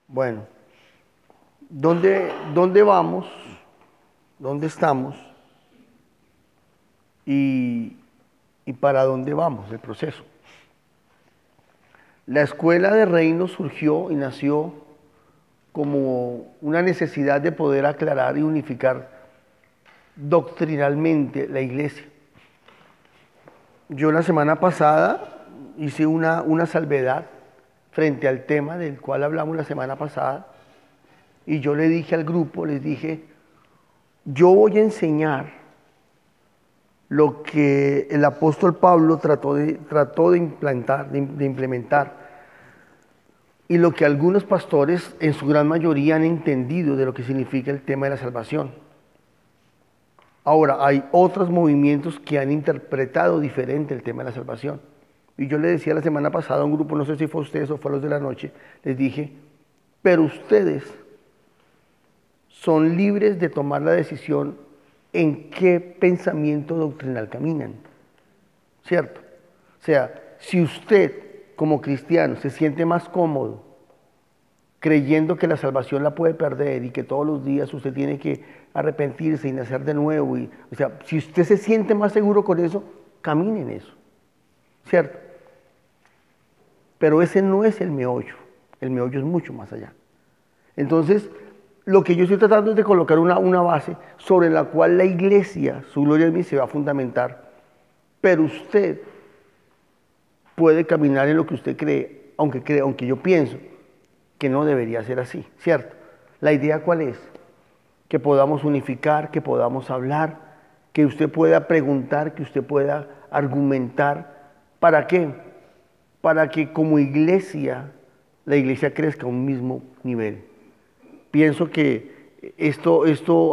Bueno, ¿dónde vamos? ¿Dónde estamos? Y, y para dónde vamos, el proceso. La escuela de reino surgió y nació como una necesidad de poder aclarar y unificar doctrinalmente la iglesia. Yo la semana pasada hice una salvedad frente al tema del cual hablamos la semana pasada y yo le dije al grupo, les dije, yo voy a enseñar lo que el apóstol Pablo trató de implementar y lo que algunos pastores en su gran mayoría han entendido de lo que significa el tema de la salvación. Ahora, hay otros movimientos que han interpretado diferente el tema de la salvación. Y yo le decía la semana pasada a un grupo, no sé si fue a ustedes o fue a los de la noche, les dije, pero ustedes son libres de tomar la decisión en qué pensamiento doctrinal caminan, ¿cierto? O sea, si usted como cristiano se siente más cómodo creyendo que la salvación la puede perder y que todos los días usted tiene que arrepentirse y nacer de nuevo, o sea, si usted se siente más seguro con eso, camine en eso, ¿cierto? Pero ese no es el meollo es mucho más allá. Entonces, lo que yo estoy tratando es de colocar una base sobre la cual la iglesia, su gloria en mí, se va a fundamentar, pero usted puede caminar en lo que usted cree, aunque yo pienso que no debería ser así, ¿cierto? La idea ¿cuál es? Que podamos unificar, que podamos hablar, que usted pueda preguntar, que usted pueda argumentar. ¿Para qué? Para que como iglesia, la iglesia crezca a un mismo nivel. Pienso que esto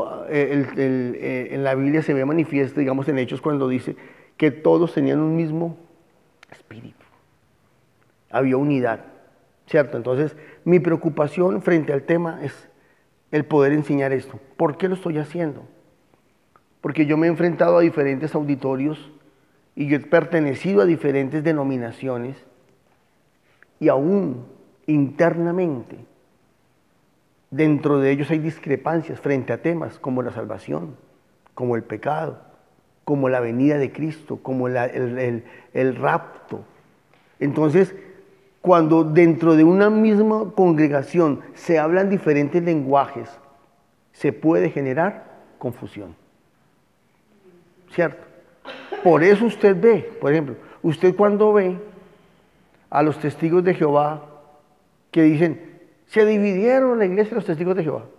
en la Biblia se ve manifiesto, digamos en Hechos, cuando dice que todos tenían un mismo espíritu. Había unidad, ¿cierto? Entonces, mi preocupación frente al tema es el poder enseñar esto. ¿Por qué lo estoy haciendo? Porque yo me he enfrentado a diferentes auditorios y yo he pertenecido a diferentes denominaciones y aún internamente dentro de ellos hay discrepancias frente a temas como la salvación, como el pecado, como la venida de Cristo, como el rapto. Entonces, cuando dentro de una misma congregación se hablan diferentes lenguajes, se puede generar confusión. ¿Cierto? Por eso usted ve, por ejemplo, usted cuando ve a los testigos de Jehová que dicen, se dividieron la iglesia de los testigos de Jehová.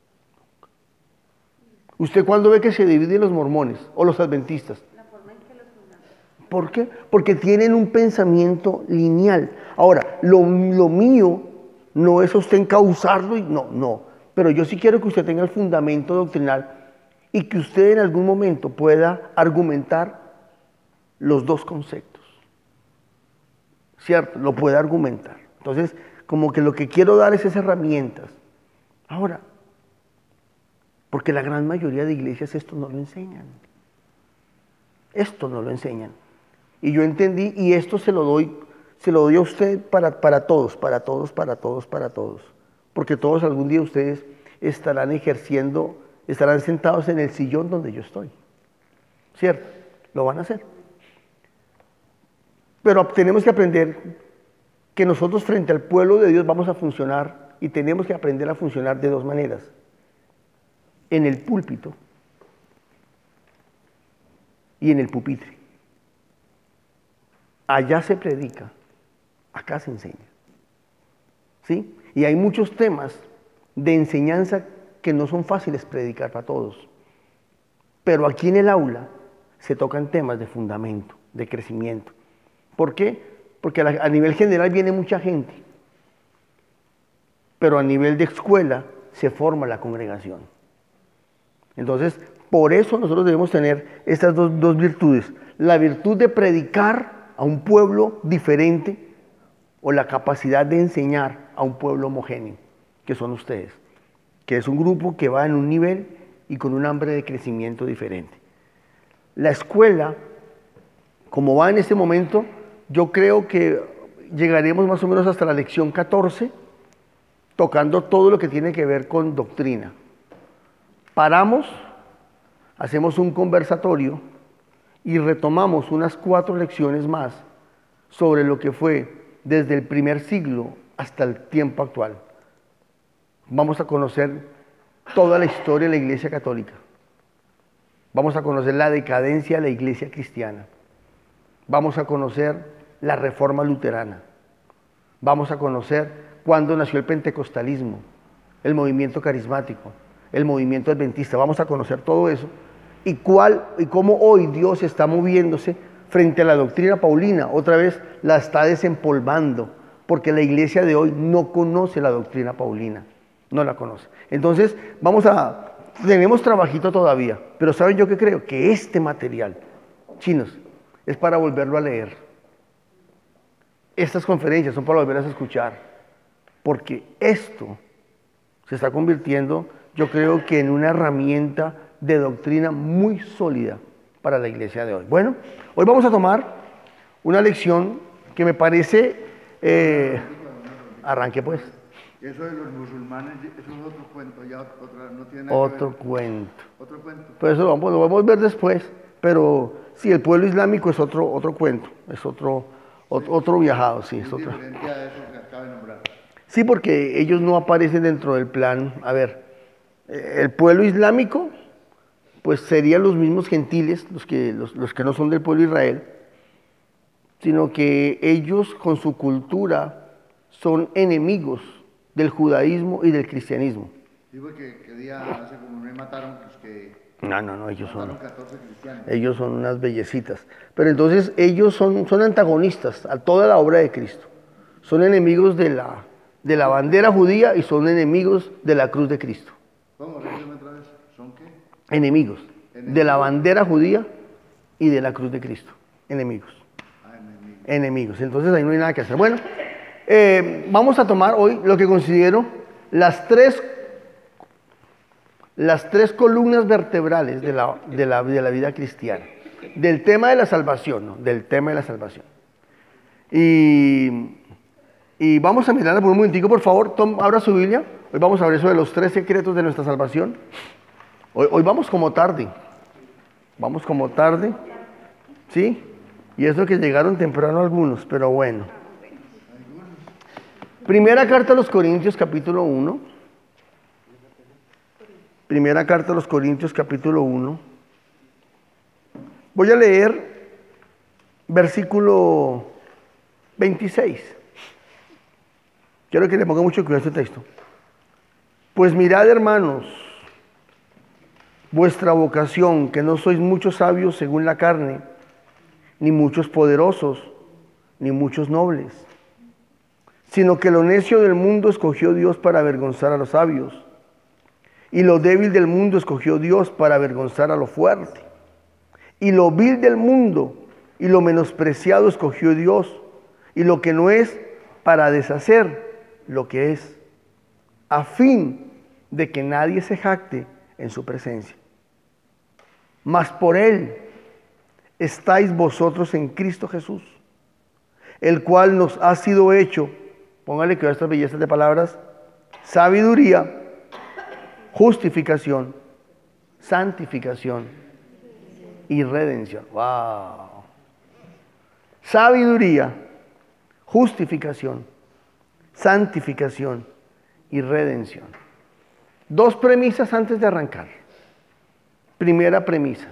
Usted cuando ve que se dividen los mormones o los adventistas. ¿Por qué? Porque tienen un pensamiento lineal. Ahora, lo mío no es usted encauzarlo y no. Pero yo sí quiero que usted tenga el fundamento doctrinal y que usted en algún momento pueda argumentar los dos conceptos. ¿Cierto? Lo puede argumentar. Entonces, como que lo que quiero dar es esas herramientas. Ahora, porque la gran mayoría de iglesias esto no lo enseñan. Esto no lo enseñan. Y yo entendí, y esto se lo doy a usted para todos. Porque todos algún día ustedes estarán ejerciendo, estarán sentados en el sillón donde yo estoy. ¿Cierto? Lo van a hacer. Pero tenemos que aprender que nosotros frente al pueblo de Dios vamos a funcionar y tenemos que aprender a funcionar de dos maneras. En el púlpito y en el pupitre. Allá se predica, acá se enseña. ¿Sí? Y hay muchos temas de enseñanza que no son fáciles predicar para todos. Pero aquí en el aula se tocan temas de fundamento, de crecimiento. ¿Por qué? Porque a nivel general viene mucha gente, pero a nivel de escuela se forma la congregación. Entonces, por eso nosotros debemos tener estas dos virtudes. La virtud de predicar a un pueblo diferente o la capacidad de enseñar a un pueblo homogéneo, que son ustedes, que es un grupo que va en un nivel y con un hambre de crecimiento diferente. La escuela, como va en este momento, yo creo que llegaremos más o menos hasta la lección 14, tocando todo lo que tiene que ver con doctrina. Paramos, hacemos un conversatorio y retomamos unas 4 lecciones más sobre lo que fue desde el primer siglo hasta el tiempo actual. Vamos a conocer toda la historia de la Iglesia Católica. Vamos a conocer la decadencia de la Iglesia Cristiana. Vamos a conocer la Reforma Luterana. Vamos a conocer cuándo nació el pentecostalismo, el movimiento carismático, el movimiento adventista. Vamos a conocer todo eso y cómo hoy Dios está moviéndose frente a la doctrina paulina. Otra vez la está desempolvando, porque la iglesia de hoy no conoce la doctrina paulina, no la conoce. Entonces tenemos trabajito todavía, pero ¿saben yo qué creo? Que este material, chinos, es para volverlo a leer. Estas conferencias son para volverlas a escuchar, porque esto se está convirtiendo, yo creo que en una herramienta de doctrina muy sólida para la iglesia de hoy. Bueno, hoy vamos a tomar una lección que me parece... arranque pues. Eso de los musulmanes, eso es otro cuento, ya no tiene nada Otro que ver. cuento. Otro cuento. Pues eso lo vamos a ver después, pero sí, el pueblo islámico es otro cuento, es otro viajado, sí, es otro. Diferente a eso que acaba de nombrar. Sí, porque ellos no aparecen dentro del plan. A ver, el pueblo islámico, pues serían los mismos gentiles, los que no son del pueblo de Israel, sino que ellos con su cultura son enemigos del judaísmo y del cristianismo. Digo que día hace como un mes mataron pues que No, ellos mataron son... 14 cristianos. Ellos son unas bellecitas. Pero entonces ellos son antagonistas a toda la obra de Cristo. Son enemigos de la bandera judía y son enemigos de la cruz de Cristo. ¿Cómo? Repíteme otra vez. ¿Son qué? Enemigos de la bandera judía y de la cruz de Cristo. Enemigos. Enemigos. Entonces ahí no hay nada que hacer. Bueno, vamos a tomar hoy lo que considero las tres columnas vertebrales de la vida cristiana. Del tema de la salvación, ¿no? Del tema de la salvación. Y vamos a mirarla por un momentico, por favor. Abra su Biblia. Hoy vamos a ver eso de los 3 secretos de nuestra salvación. Hoy vamos como tarde. Vamos como tarde. ¿Sí? Y eso que llegaron temprano algunos, pero bueno. Primera carta a los Corintios, capítulo 1. Primera carta a los Corintios, capítulo 1. Voy a leer versículo 26. Quiero que le ponga mucho cuidado a este texto. Pues mirad, hermanos, vuestra vocación, que no sois muchos sabios según la carne, ni muchos poderosos, ni muchos nobles, sino que lo necio del mundo escogió Dios para avergonzar a los sabios, y lo débil del mundo escogió Dios para avergonzar a lo fuerte, y lo vil del mundo y lo menospreciado escogió Dios, y lo que no es, para deshacer lo que es, a fin de que nadie se jacte en su presencia. Mas por Él estáis vosotros en Cristo Jesús, el cual nos ha sido hecho, póngale que a estas bellezas de palabras, sabiduría, justificación, santificación y redención. ¡Wow! Sabiduría, justificación, santificación y redención. 2 premisas antes de arrancar. Primera premisa.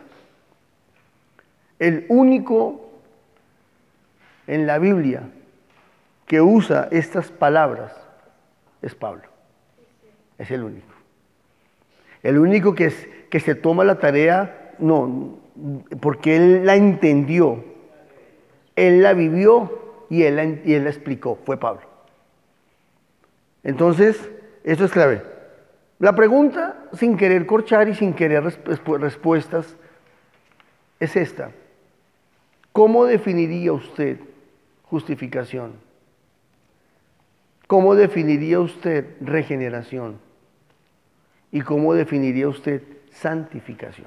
El único en la Biblia que usa estas palabras es Pablo. Es el único. El único que se toma la tarea, no, porque él la entendió, él la vivió y él la explicó, fue Pablo. Entonces, esto es clave. La pregunta, sin querer corchar y sin querer respuestas, es esta. ¿Cómo definiría usted justificación? ¿Cómo definiría usted regeneración? ¿Y cómo definiría usted santificación?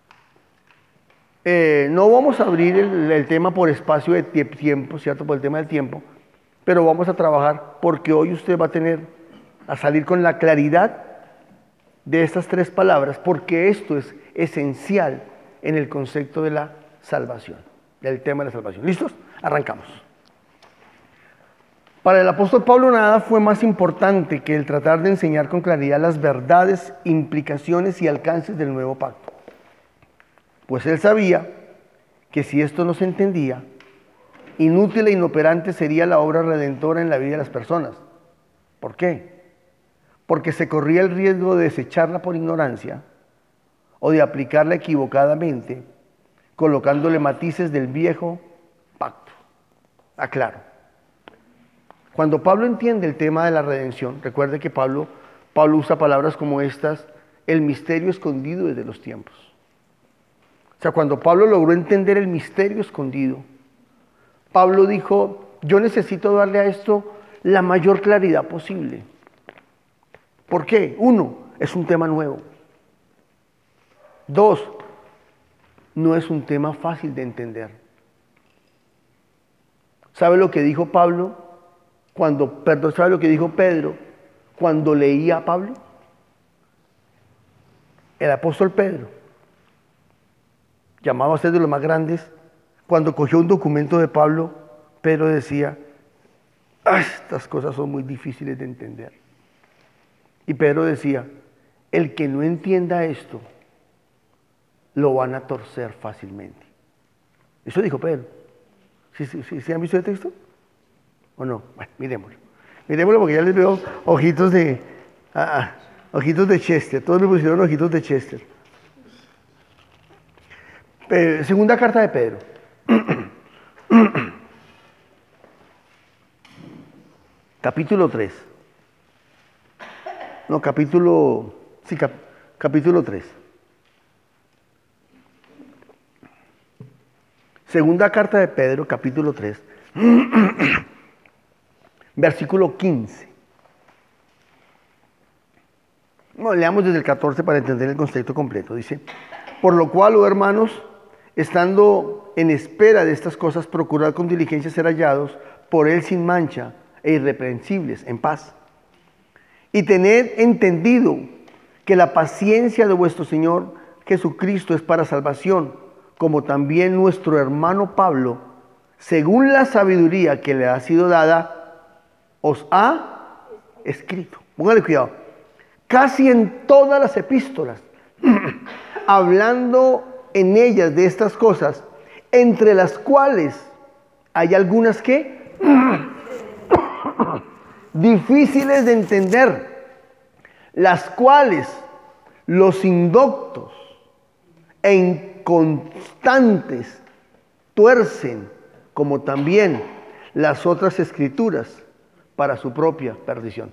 No vamos a abrir el tema por espacio de tiempo, ¿cierto? Por el tema del tiempo, pero vamos a trabajar porque hoy usted va a tener a salir con la claridad de estas tres palabras, porque esto es esencial en el concepto de la salvación, del tema de la salvación. ¿Listos? Arrancamos. Para el apóstol Pablo nada fue más importante que el tratar de enseñar con claridad las verdades, implicaciones y alcances del nuevo pacto. Pues él sabía que si esto no se entendía, inútil e inoperante sería la obra redentora en la vida de las personas. ¿Por qué? Porque se corría el riesgo de desecharla por ignorancia o de aplicarla equivocadamente, colocándole matices del viejo pacto. Aclaro. Cuando Pablo entiende el tema de la redención, recuerde que Pablo usa palabras como estas, el misterio escondido desde los tiempos. O sea, cuando Pablo logró entender el misterio escondido, Pablo dijo, yo necesito darle a esto la mayor claridad posible. ¿Por qué? Uno, es un tema nuevo. Dos, no es un tema fácil de entender. ¿Sabe lo que dijo Pablo? ¿Sabe lo que dijo Pedro cuando leía a Pablo? El apóstol Pedro, llamado a ser de los más grandes, cuando cogió un documento de Pablo, Pedro decía, estas cosas son muy difíciles de entender. Y Pedro decía, el que no entienda esto, lo van a torcer fácilmente. Eso dijo Pedro. ¿Sí han visto el texto? ¿O no? Bueno, miremoslo. Miremoslo porque ya les veo ojitos de Chester. Todos me pusieron ojitos de Chester. Segunda carta de Pedro. Capítulo 3. No, capítulo 3. Segunda carta de Pedro, capítulo 3, versículo 15. No, leamos desde el 14 para entender el concepto completo. Dice, por lo cual, oh hermanos, estando en espera de estas cosas, procurad con diligencia ser hallados por él sin mancha e irreprensibles, en paz. Y tened entendido que la paciencia de vuestro Señor Jesucristo es para salvación, como también nuestro hermano Pablo, según la sabiduría que le ha sido dada, os ha escrito. Póngale cuidado. Casi en todas las epístolas, hablando en ellas de estas cosas, entre las cuales hay algunas que difíciles de entender, las cuales los indoctos e inconstantes tuercen, como también las otras escrituras, para su propia perdición.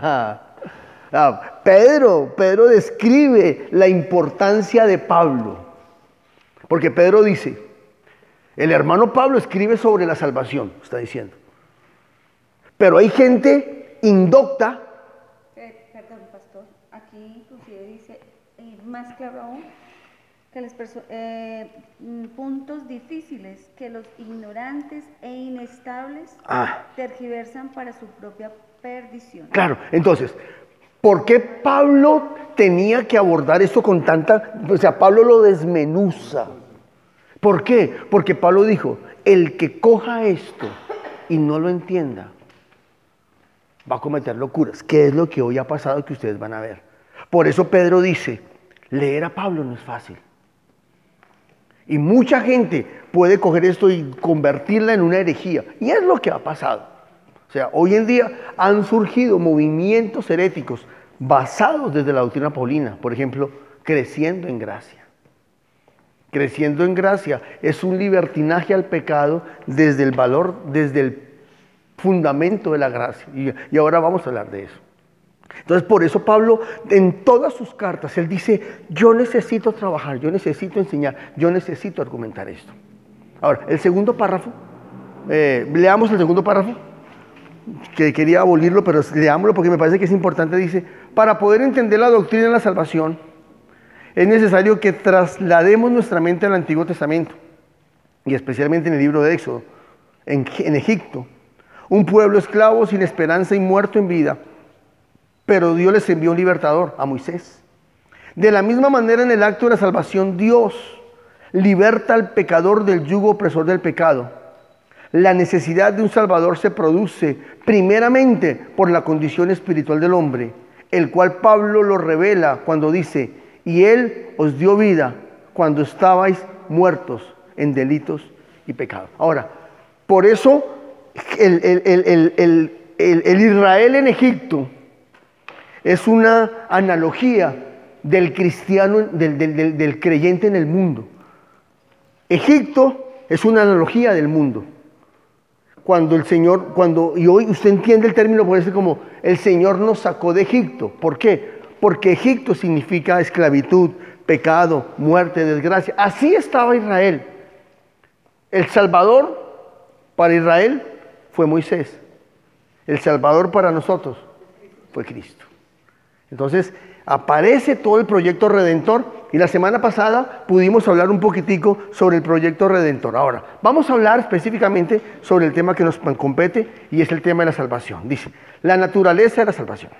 Pedro describe la importancia de Pablo, porque Pedro dice, el hermano Pablo escribe sobre la salvación, está diciendo, pero hay gente indocta. Perdón, pastor, aquí inclusive dice, más claro aún, que puntos difíciles que los ignorantes e inestables tergiversan para su propia perdición. Claro, entonces, ¿por qué Pablo tenía que abordar esto con tanta... O sea, Pablo lo desmenuza. ¿Por qué? Porque Pablo dijo, el que coja esto y no lo entienda, va a cometer locuras. ¿Qué es lo que hoy ha pasado que ustedes van a ver? Por eso Pedro dice, leer a Pablo no es fácil. Y mucha gente puede coger esto y convertirla en una herejía. Y es lo que ha pasado. O sea, hoy en día han surgido movimientos heréticos basados desde la doctrina paulina. Por ejemplo, creciendo en gracia. Creciendo en gracia es un libertinaje al pecado desde el valor, desde el fundamento de la gracia. Y ahora vamos a hablar de eso. Entonces, por eso Pablo, en todas sus cartas, él dice, yo necesito trabajar, yo necesito enseñar, yo necesito argumentar esto. Ahora, el segundo párrafo, leamos el segundo párrafo, que quería abolirlo, pero leámoslo porque me parece que es importante. Dice, para poder entender la doctrina de la salvación, es necesario que traslademos nuestra mente al Antiguo Testamento, y especialmente en el libro de Éxodo, en Egipto, un pueblo esclavo sin esperanza y muerto en vida, pero Dios les envió un libertador, a Moisés. De la misma manera, en el acto de la salvación, Dios liberta al pecador del yugo opresor del pecado. La necesidad de un Salvador se produce primeramente por la condición espiritual del hombre, el cual Pablo lo revela cuando dice: y Él os dio vida cuando estabais muertos en delitos y pecados. Ahora, por eso el Israel en Egipto es una analogía del cristiano, del creyente en el mundo. Egipto es una analogía del mundo. Cuando el Señor, y hoy usted entiende el término, puede ser como el Señor nos sacó de Egipto. ¿Por qué? Porque Egipto significa esclavitud, pecado, muerte, desgracia. Así estaba Israel. El Salvador para Israel fue Moisés. El Salvador para nosotros fue Cristo. Entonces aparece todo el proyecto redentor, y la semana pasada pudimos hablar un poquitico sobre el proyecto redentor. Ahora, vamos a hablar específicamente sobre el tema que nos compete, y es el tema de la salvación. Dice, la naturaleza de la salvación.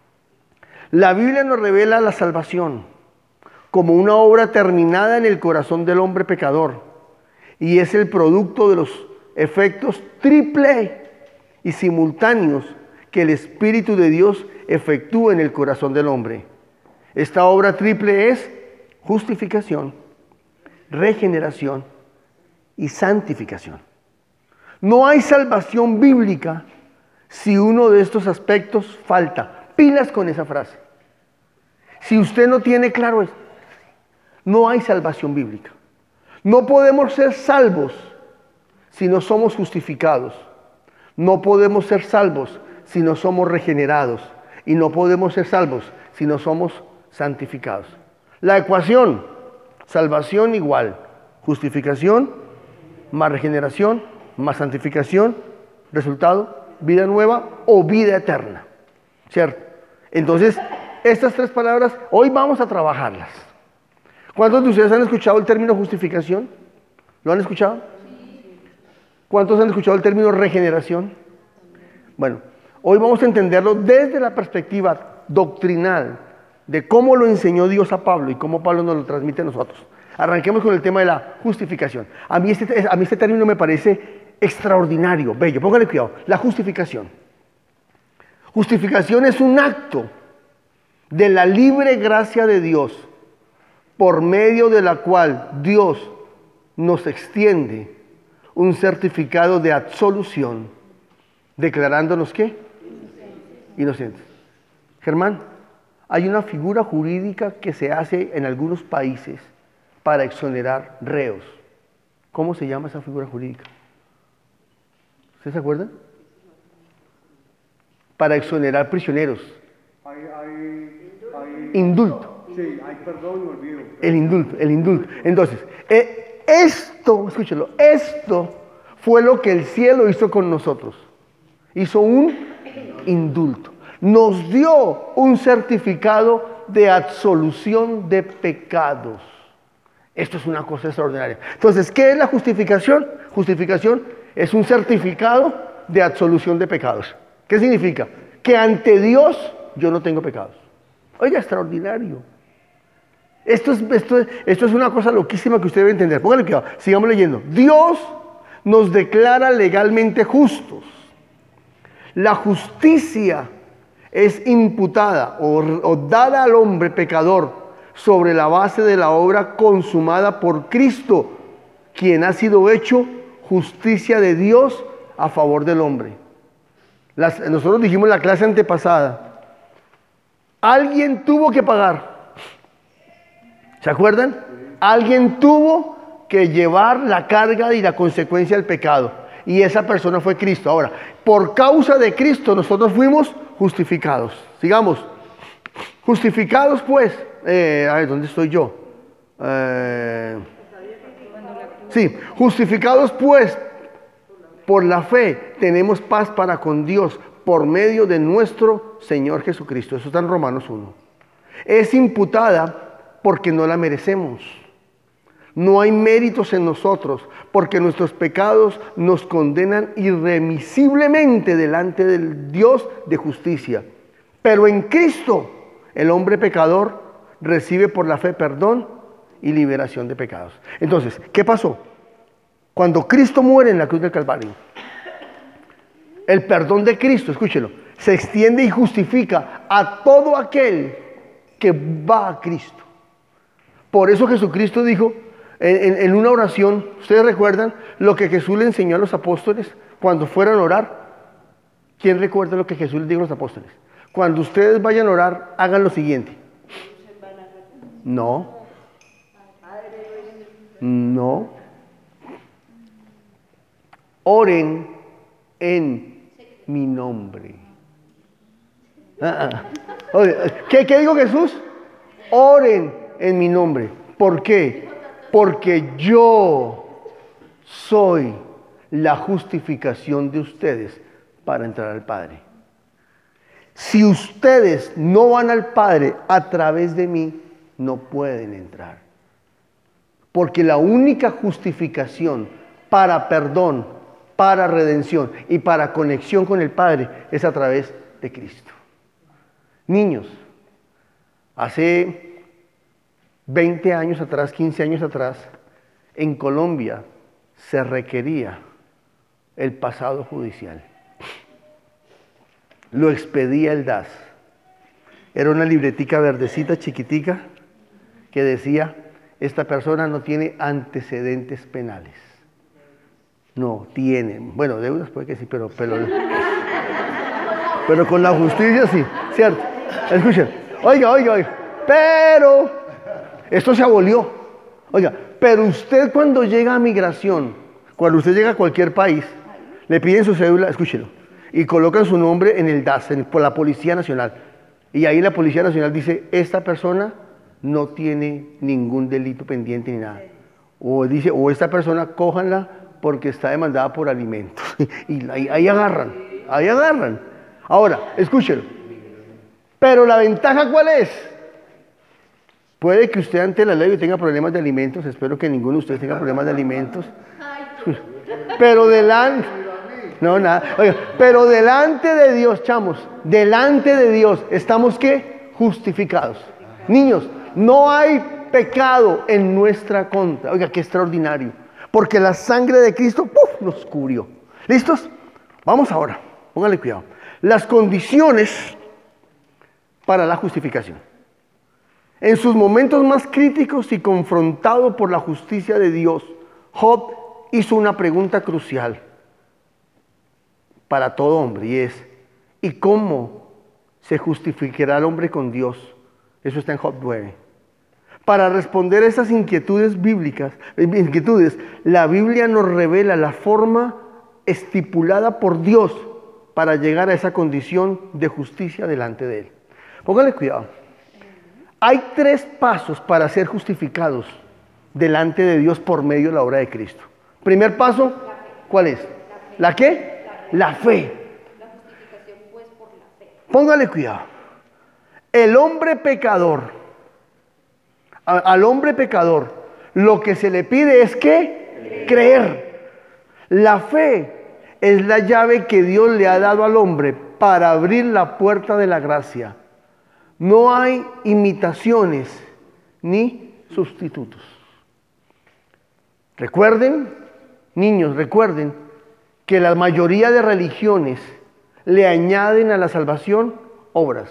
La Biblia nos revela la salvación como una obra terminada en el corazón del hombre pecador, y es el producto de los efectos triple y simultáneos que el Espíritu de Dios efectúa en el corazón del hombre. Esta obra triple es justificación, regeneración y santificación. No hay salvación bíblica si uno de estos aspectos falta. Pilas con esa frase. Si usted no tiene claro esto, no hay salvación bíblica. No podemos ser salvos si no somos justificados. No podemos ser salvos si no somos regenerados. Y no podemos ser salvos si no somos santificados. La ecuación, salvación igual, justificación más regeneración más santificación, resultado, vida nueva o vida eterna. ¿Cierto? Entonces, estas tres palabras, hoy vamos a trabajarlas. ¿Cuántos de ustedes han escuchado el término justificación? ¿Lo han escuchado? ¿Cuántos han escuchado el término regeneración? Bueno, hoy vamos a entenderlo desde la perspectiva doctrinal de cómo lo enseñó Dios a Pablo y cómo Pablo nos lo transmite a nosotros. Arranquemos con el tema de la justificación. A mí este término me parece extraordinario, bello. Póngale cuidado. La justificación. Justificación es un acto de la libre gracia de Dios, por medio de la cual Dios nos extiende un certificado de absolución, declarándonos ¿qué? Inocentes. Germán, hay una figura jurídica que se hace en algunos países para exonerar reos. ¿Cómo se llama esa figura jurídica? ¿Ustedes se acuerdan? Para exonerar prisioneros. Indulto. Sí, hay perdón, olvido. El indulto. Entonces, esto, escúchelo, esto fue lo que el cielo hizo con nosotros. Hizo un indulto. Nos dio un certificado de absolución de pecados. Esto es una cosa extraordinaria. Entonces, ¿qué es la justificación? Justificación es un certificado de absolución de pecados. ¿Qué significa? Que ante Dios yo no tengo pecados. Oiga, extraordinario. Esto es una cosa loquísima que usted debe entender. Póngale cuidado, sigamos leyendo. Dios nos declara legalmente justos. La justicia es imputada o dada al hombre pecador sobre la base de la obra consumada por Cristo, quien ha sido hecho justicia de Dios a favor del hombre. Nosotros dijimos en la clase antepasada, alguien tuvo que pagar. ¿Se acuerdan? Alguien tuvo que llevar la carga y la consecuencia del pecado. Y esa persona fue Cristo. Ahora, por causa de Cristo nosotros fuimos justificados. Sigamos. Justificados pues. A ver, ¿dónde estoy yo? Sí, justificados pues por la fe tenemos paz para con Dios por medio de nuestro Señor Jesucristo. Eso está en Romanos 1. Es imputada porque no la merecemos. No hay méritos en nosotros, porque nuestros pecados nos condenan irremisiblemente delante del Dios de justicia. Pero en Cristo, el hombre pecador recibe por la fe perdón y liberación de pecados. Entonces, ¿qué pasó? Cuando Cristo muere en la cruz del Calvario, el perdón de Cristo, escúchelo, se extiende y justifica a todo aquel que va a Cristo. Por eso Jesucristo dijo en una oración, ¿ustedes recuerdan lo que Jesús le enseñó a los apóstoles cuando fueran a orar? ¿Quién recuerda lo que Jesús les dijo a los apóstoles? Cuando ustedes vayan a orar, hagan lo siguiente. No. No. Oren en mi nombre. Oye, ¿qué dijo Jesús? Oren en mi nombre. ¿Por qué? Porque yo soy la justificación de ustedes para entrar al Padre. Si ustedes no van al Padre a través de mí, no pueden entrar. Porque la única justificación para perdón, para redención y para conexión con el Padre es a través de Cristo. Niños, hace 20 años atrás, 15 años atrás, en Colombia se requería el pasado judicial. Lo expedía el DAS. Era una libretica verdecita, chiquitica, que decía, esta persona no tiene antecedentes penales. No, tiene. Bueno, deudas puede que sí, pero con la justicia sí, ¿cierto? Escuchen, oiga, pero esto se abolió. Oiga, pero usted cuando llega a migración, cuando usted llega a cualquier país, le piden su cédula, escúchelo, y colocan su nombre en el DAS, por la Policía Nacional. Y ahí la Policía Nacional dice, esta persona no tiene ningún delito pendiente ni nada. O dice, o esta persona cójanla porque está demandada por alimentos. Y ahí agarran. Ahora, escúchelo. Pero la ventaja, ¿cuál es? Puede que usted ante la ley tenga problemas de alimentos, espero que ninguno de ustedes tenga problemas de alimentos. Pero delante... No, nada. Oiga, pero delante de Dios, chamos, delante de Dios, ¿estamos qué? Justificados. Niños, no hay pecado en nuestra contra. Oiga, qué extraordinario. Porque la sangre de Cristo, ¡puf!, nos cubrió. ¿Listos? Vamos ahora, póngale cuidado. Las condiciones para la justificación. En sus momentos más críticos y confrontado por la justicia de Dios, Job hizo una pregunta crucial para todo hombre, y es, ¿y cómo se justificará el hombre con Dios? Eso está en Job 9. Para responder a esas inquietudes bíblicas, la Biblia nos revela la forma estipulada por Dios para llegar a esa condición de justicia delante de Él. Póngale cuidado. Hay 3 pasos para ser justificados delante de Dios por medio de la obra de Cristo. Primer paso, ¿cuál es? ¿La qué? La fe. La justificación pues por la fe. Póngale cuidado. El hombre pecador, al hombre pecador, lo que se le pide es ¿qué? Creer. La fe es la llave que Dios le ha dado al hombre para abrir la puerta de la gracia. No hay imitaciones ni sustitutos. Recuerden, niños, recuerden que la mayoría de religiones le añaden a la salvación obras.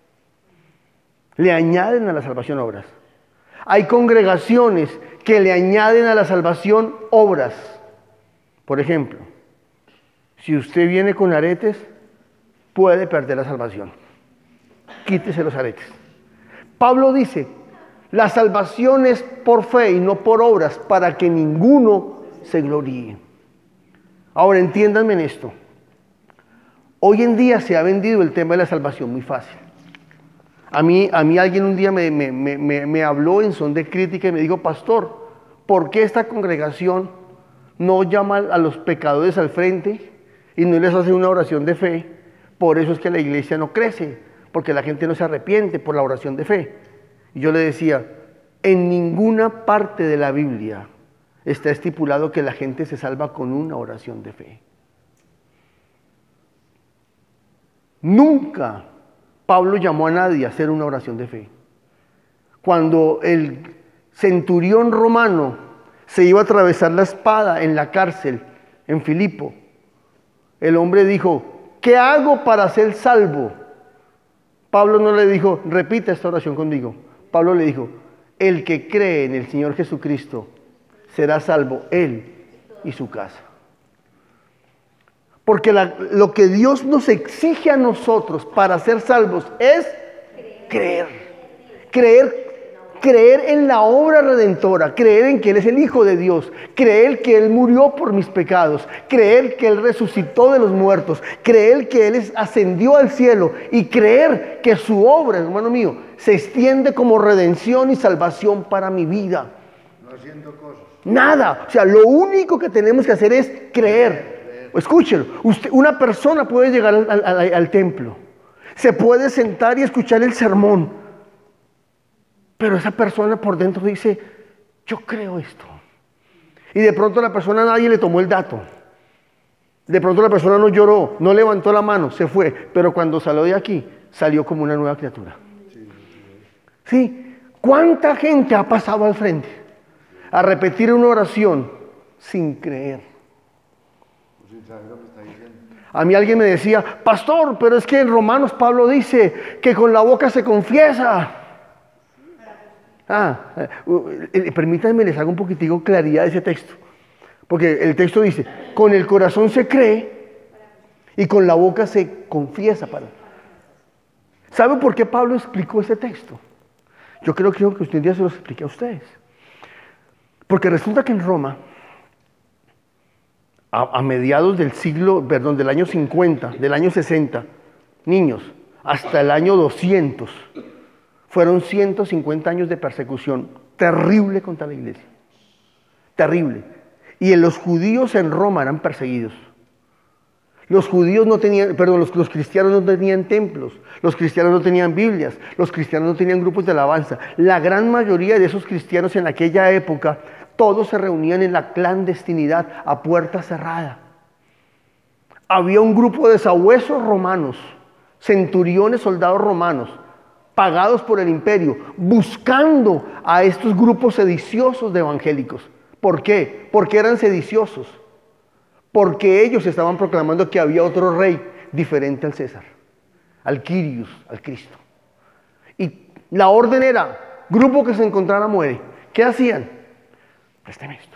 Le añaden a la salvación obras. Hay congregaciones que le añaden a la salvación obras. Por ejemplo, si usted viene con aretes, puede perder la salvación. Quítese los aretes. Pablo dice, la salvación es por fe y no por obras, para que ninguno se gloríe. Ahora entiéndanme en esto. Hoy en día se ha vendido el tema de la salvación muy fácil. A mí alguien un día me habló en son de crítica y me dijo, pastor, ¿por qué esta congregación no llama a los pecadores al frente y no les hace una oración de fe? Por eso es que la iglesia no crece, porque la gente no se arrepiente por la oración de fe. Y yo le decía, en ninguna parte de la Biblia está estipulado que la gente se salva con una oración de fe. Nunca Pablo llamó a nadie a hacer una oración de fe. Cuando el centurión romano se iba a atravesar la espada en la cárcel en Filipo, el hombre dijo, ¿qué hago para ser salvo? Pablo no le dijo, repita esta oración conmigo. Pablo le dijo, el que cree en el Señor Jesucristo será salvo, él y su casa. Porque lo que Dios nos exige a nosotros para ser salvos es creer en la obra redentora, creer en que Él es el Hijo de Dios, creer que Él murió por mis pecados, creer que Él resucitó de los muertos, creer que Él ascendió al cielo y creer que su obra, hermano mío, se extiende como redención y salvación para mi vida. No haciendo cosas. Nada, o sea, lo único que tenemos que hacer es creer. Escúchelo, una persona puede llegar al templo, se puede sentar y escuchar el sermón, pero esa persona por dentro dice, yo creo esto. Y de pronto la persona, nadie le tomó el dato. De pronto la persona no lloró, no levantó la mano, se fue, pero cuando salió de aquí, salió como una nueva criatura. Sí, ¿cuánta gente ha pasado al frente a repetir una oración sin creer? A mí alguien me decía, pastor, pero es que en Romanos Pablo dice que con la boca se confiesa. Permítanme, les hago un poquitico claridad de ese texto. Porque el texto dice, con el corazón se cree y con la boca se confiesa. ¿Sabe por qué Pablo explicó ese texto? Yo creo que usted un día se los expliqué a ustedes. Porque resulta que en Roma, a mediados del año 50, del año 60, niños, hasta el año 200, fueron 150 años de persecución terrible contra la iglesia. Terrible. Y los judíos en Roma eran perseguidos. Los cristianos no tenían templos, los cristianos no tenían Biblias, los cristianos no tenían grupos de alabanza. La gran mayoría de esos cristianos en aquella época, todos se reunían en la clandestinidad, a puerta cerrada. Había un grupo de sabuesos romanos, centuriones, soldados romanos, pagados por el imperio, buscando a estos grupos sediciosos de evangélicos. ¿Por qué? Porque eran sediciosos. Porque ellos estaban proclamando que había otro rey diferente al César, al Quirios, al Cristo. Y la orden era, grupo que se encontrara muere. ¿Qué hacían? Présteme esto.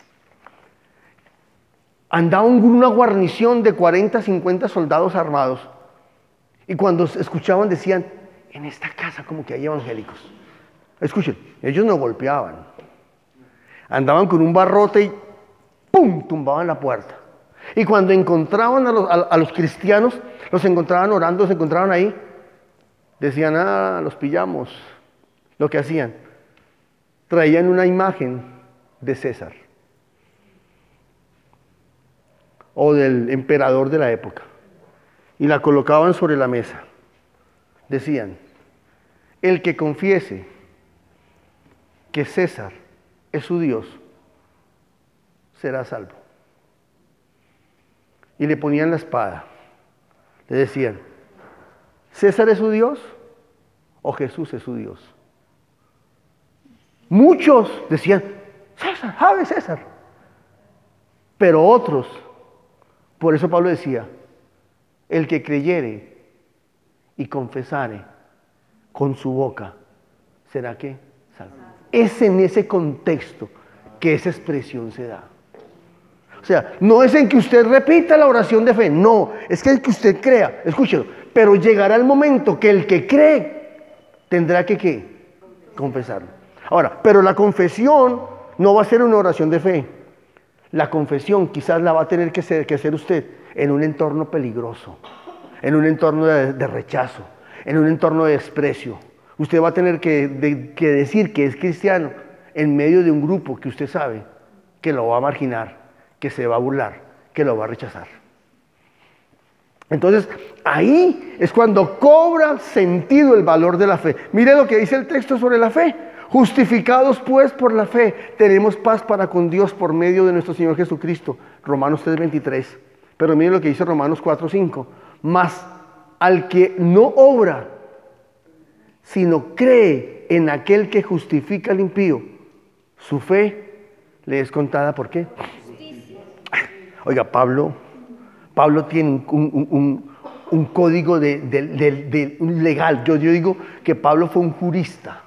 Andaba una guarnición de 40, 50 soldados armados. Y cuando escuchaban decían, en esta casa como que hay evangélicos. Escuchen, ellos no golpeaban. Andaban con un barrote y ¡pum!, tumbaban la puerta. Y cuando encontraban a los cristianos, los encontraban orando, los encontraban ahí, decían, los pillamos. Lo que hacían, traían una imagen de César o del emperador de la época y la colocaban sobre la mesa. Decían, el que confiese que César es su Dios, será salvo. Y le ponían la espada. Le decían, ¿César es su Dios o Jesús es su Dios? Muchos decían, César, ¡ave César! Pero otros, por eso Pablo decía, el que creyere y confesare con su boca, ¿será que salvo? Es en ese contexto que esa expresión se da. O sea, no es en que usted repita la oración de fe, no, es que en que usted crea, escúchelo, pero llegará el momento que el que cree tendrá que ¿qué? Confesarlo. Ahora, pero la confesión no va a ser una oración de fe. La confesión quizás la va a tener que hacer usted en un entorno peligroso, en un entorno de rechazo, en un entorno de desprecio. Usted va a tener que decir que es cristiano en medio de un grupo que usted sabe que lo va a marginar, que se va a burlar, que lo va a rechazar. Entonces, ahí es cuando cobra sentido el valor de la fe. Mire lo que dice el texto sobre la fe. Justificados pues por la fe, tenemos paz para con Dios por medio de nuestro Señor Jesucristo. Romanos 3:23. Pero mire lo que dice Romanos 4:5. Mas al que no obra, sino cree en aquel que justifica al impío, su fe le es contada, ¿por qué? Oiga, Pablo tiene un código un legal. Yo digo que Pablo fue un jurista,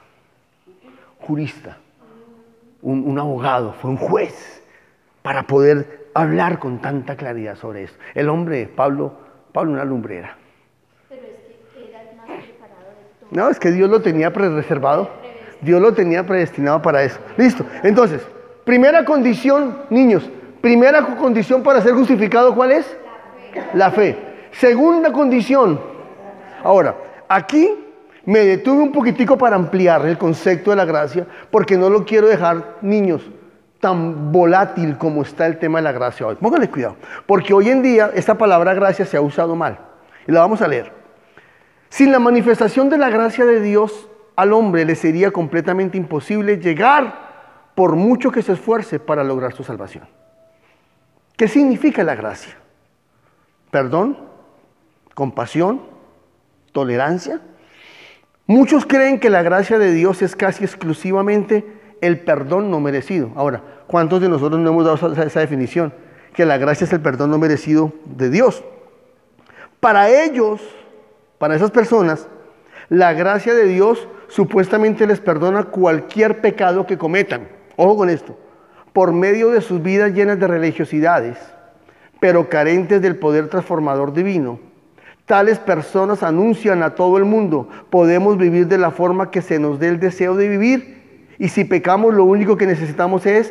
un abogado, fue un juez, para poder hablar con tanta claridad sobre eso. El hombre, Pablo, una lumbrera. Pero es que era el más preparado de todo. No, es que Dios lo tenía reservado. Dios lo tenía predestinado para eso. Listo. Entonces, primera condición, niños, primera condición para ser justificado, ¿cuál es? La fe. Segunda condición. Ahora, aquí me detuve un poquitico para ampliar el concepto de la gracia, porque no lo quiero dejar, niños, tan volátil como está el tema de la gracia hoy. Pónganle cuidado, porque hoy en día esta palabra gracia se ha usado mal. Y la vamos a leer. Sin la manifestación de la gracia de Dios al hombre le sería completamente imposible llegar, por mucho que se esfuerce, para lograr su salvación. ¿Qué significa la gracia? Perdón, compasión, tolerancia. Muchos creen que la gracia de Dios es casi exclusivamente el perdón no merecido. Ahora, ¿cuántos de nosotros no hemos dado esa definición? Que la gracia es el perdón no merecido de Dios. Para ellos, para esas personas, la gracia de Dios supuestamente les perdona cualquier pecado que cometan. Ojo con esto. Por medio de sus vidas llenas de religiosidades, pero carentes del poder transformador divino, tales personas anuncian a todo el mundo: podemos vivir de la forma que se nos dé el deseo de vivir, y si pecamos lo único que necesitamos es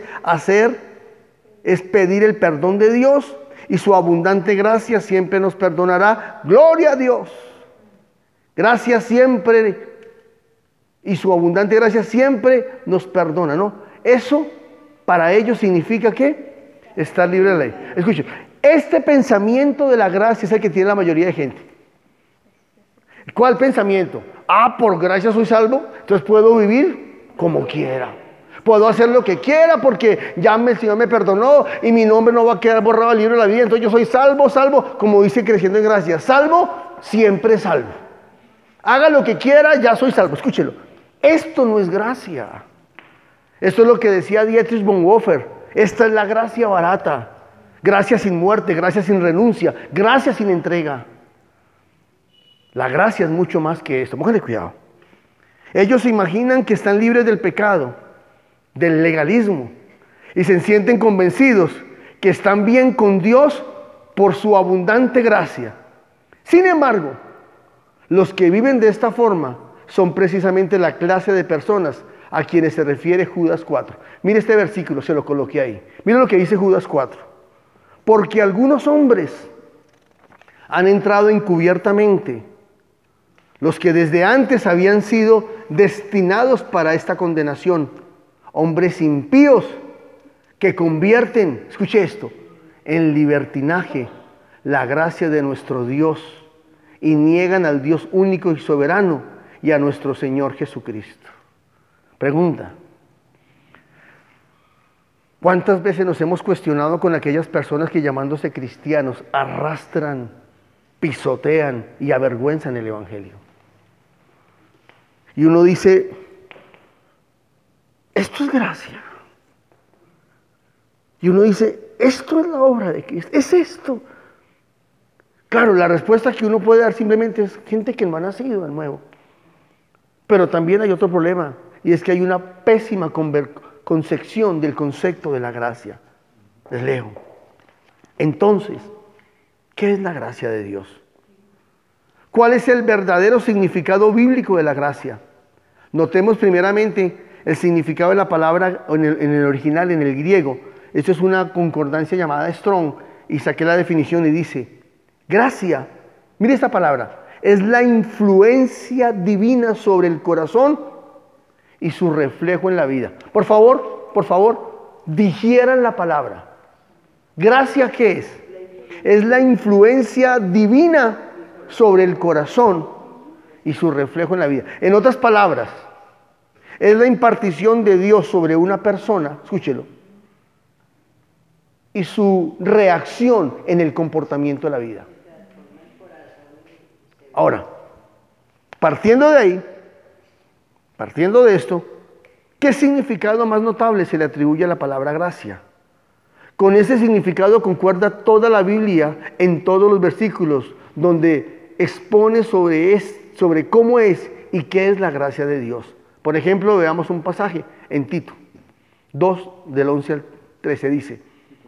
pedir el perdón de Dios, y su abundante gracia siempre nos perdonará. ¡Gloria a Dios! Gracias siempre, y su abundante gracia siempre nos perdona, ¿no? Eso para ellos significa ¿qué? Estar libre de la ley. Escuchen, este pensamiento de la gracia es el que tiene la mayoría de gente. ¿Cuál pensamiento? Por gracia soy salvo, entonces puedo vivir como quiera. Puedo hacer lo que quiera porque ya el Señor me perdonó y mi nombre no va a quedar borrado del libro de la vida. Entonces yo soy salvo, como dice Creciendo en Gracia. Salvo, siempre salvo. Haga lo que quiera, ya soy salvo. Escúchelo. Esto no es gracia. Esto es lo que decía Dietrich Bonhoeffer. Esta es la gracia barata. Gracia sin muerte, gracia sin renuncia, gracia sin entrega. La gracia es mucho más que esto. Pónganle cuidado. Ellos se imaginan que están libres del pecado, del legalismo, y se sienten convencidos que están bien con Dios por su abundante gracia. Sin embargo, los que viven de esta forma son precisamente la clase de personas a quienes se refiere Judas 4. Mire este versículo, se lo coloqué ahí. Mire lo que dice Judas 4. Porque algunos hombres han entrado encubiertamente, los que desde antes habían sido destinados para esta condenación, hombres impíos que convierten, escuche esto, en libertinaje la gracia de nuestro Dios y niegan al Dios único y soberano y a nuestro Señor Jesucristo. Pregunta: ¿cuántas veces nos hemos cuestionado con aquellas personas que, llamándose cristianos, arrastran, pisotean y avergüenzan el Evangelio? Y uno dice: esto es gracia. Y uno dice: esto es la obra de Cristo, es esto. Claro, la respuesta que uno puede dar simplemente es gente que no ha nacido de nuevo. Pero también hay otro problema, y es que hay una pésima concepción del concepto de la gracia. Les leo. Entonces, ¿qué es la gracia de Dios? ¿Cuál es el verdadero significado bíblico de la gracia? Notemos primeramente el significado de la palabra en el original, en el griego. Esto es una concordancia llamada Strong, y saqué la definición y dice: gracia, mire esta palabra, es la influencia divina sobre el corazón y su reflejo en la vida. Por favor, digieran la palabra. ¿Gracia qué es? Es la influencia divina sobre el corazón y su reflejo en la vida. En otras palabras, es la impartición de Dios sobre una persona, escúchelo, y su reacción en el comportamiento de la vida. Ahora, partiendo de ahí, Partiendo de esto, ¿qué significado más notable se le atribuye a la palabra gracia? Con ese significado concuerda toda la Biblia en todos los versículos donde expone sobre cómo es y qué es la gracia de Dios. Por ejemplo, veamos un pasaje en Tito 2, del 11 al 13, dice.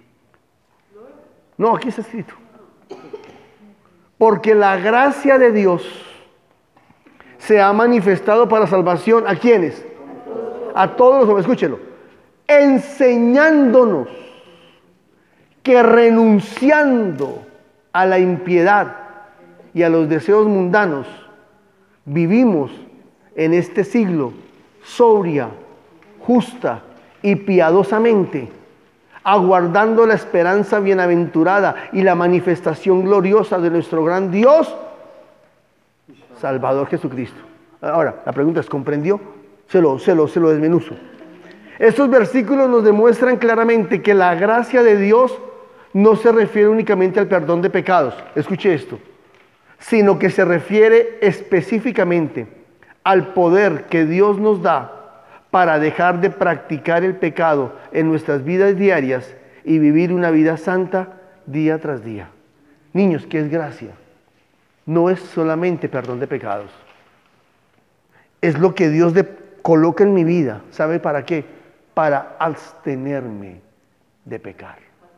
No, aquí está escrito. Porque la gracia de Dios se ha manifestado para salvación. ¿A quiénes? A todos los hombres, escúchelo. Enseñándonos que renunciando a la impiedad y a los deseos mundanos, vivimos en este siglo sobria, justa y piadosamente, aguardando la esperanza bienaventurada y la manifestación gloriosa de nuestro gran Dios, Salvador Jesucristo. Ahora, la pregunta es, ¿comprendió? Se lo desmenuzo. Estos versículos nos demuestran claramente que la gracia de Dios no se refiere únicamente al perdón de pecados, escuche esto, sino que se refiere específicamente al poder que Dios nos da para dejar de practicar el pecado en nuestras vidas diarias y vivir una vida santa día tras día. Niños, ¿qué es gracia? No es solamente perdón de pecados. Es lo que Dios coloca en mi vida. ¿Sabe para qué? Para abstenerme de pecar.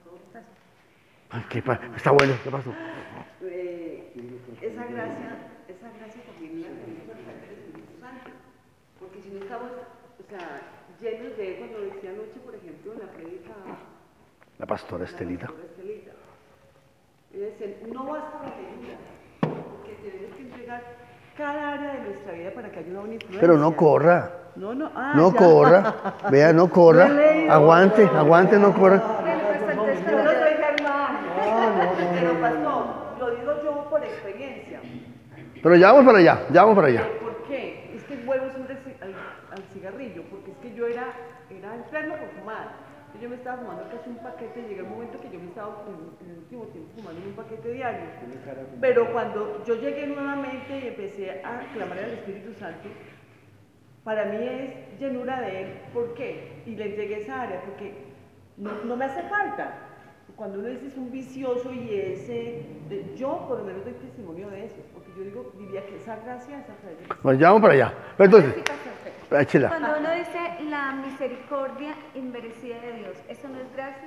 Está bueno, ¿qué pasó? Esa gracia también la tenemos por parte del Espíritu Santo, porque si no estamos, llenos de él, cuando decía anoche, por ejemplo, en la prédica, La pastora Estelita. No basta la llenura, porque tenemos que entregar cada área de nuestra vida para que haya una buena influencia. Pero no corra. No ya. corra. Vea, no corra. Aguante, no corra. Yo no soy Germán. Pero pastor, lo digo yo por experiencia. Pero ya vamos para allá. ¿Por qué? Es que vuelvo siempre al cigarrillo, porque es que yo era enferma por fumar. Yo me estaba fumando casi un paquete, llega el momento que yo me estaba en el último tiempo fumando un paquete diario. Pero cuando yo llegué nuevamente y empecé a clamar al Espíritu Santo, para mí es llenura de Él. ¿Por qué? Y le entregué esa área, porque no me hace falta. Cuando uno dice es un vicioso y yo por lo menos doy testimonio de eso, porque yo diría que esa gracia es a través de... Pues ya vamos para allá. Pero entonces, échela. Cuando uno dice la misericordia inmerecida de Dios, ¿eso no es gracia?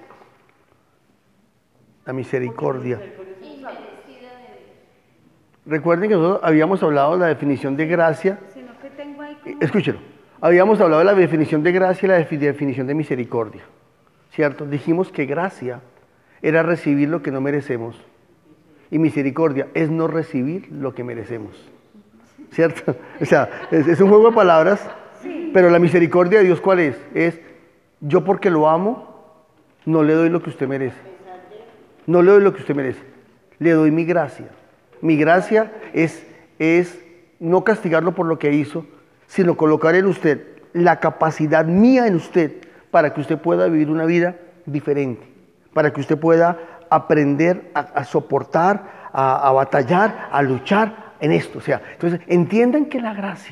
La misericordia. Inmerecida de Dios. Recuerden que nosotros habíamos hablado de la definición de gracia. Sino que tengo ahí como... Escúchelo. Habíamos hablado de la definición de gracia y la definición de misericordia. ¿Cierto? Dijimos que gracia era recibir lo que no merecemos. Y misericordia es no recibir lo que merecemos. ¿Cierto? O sea, es un juego de palabras, pero la misericordia de Dios, ¿cuál es? Es, yo porque lo amo, no le doy lo que usted merece. No le doy lo que usted merece. Le doy mi gracia. Mi gracia es no castigarlo por lo que hizo, sino colocar en usted la capacidad mía en usted para que usted pueda vivir una vida diferente. Para que usted pueda aprender a soportar, a batallar, a luchar en esto. O sea, entonces entiendan que la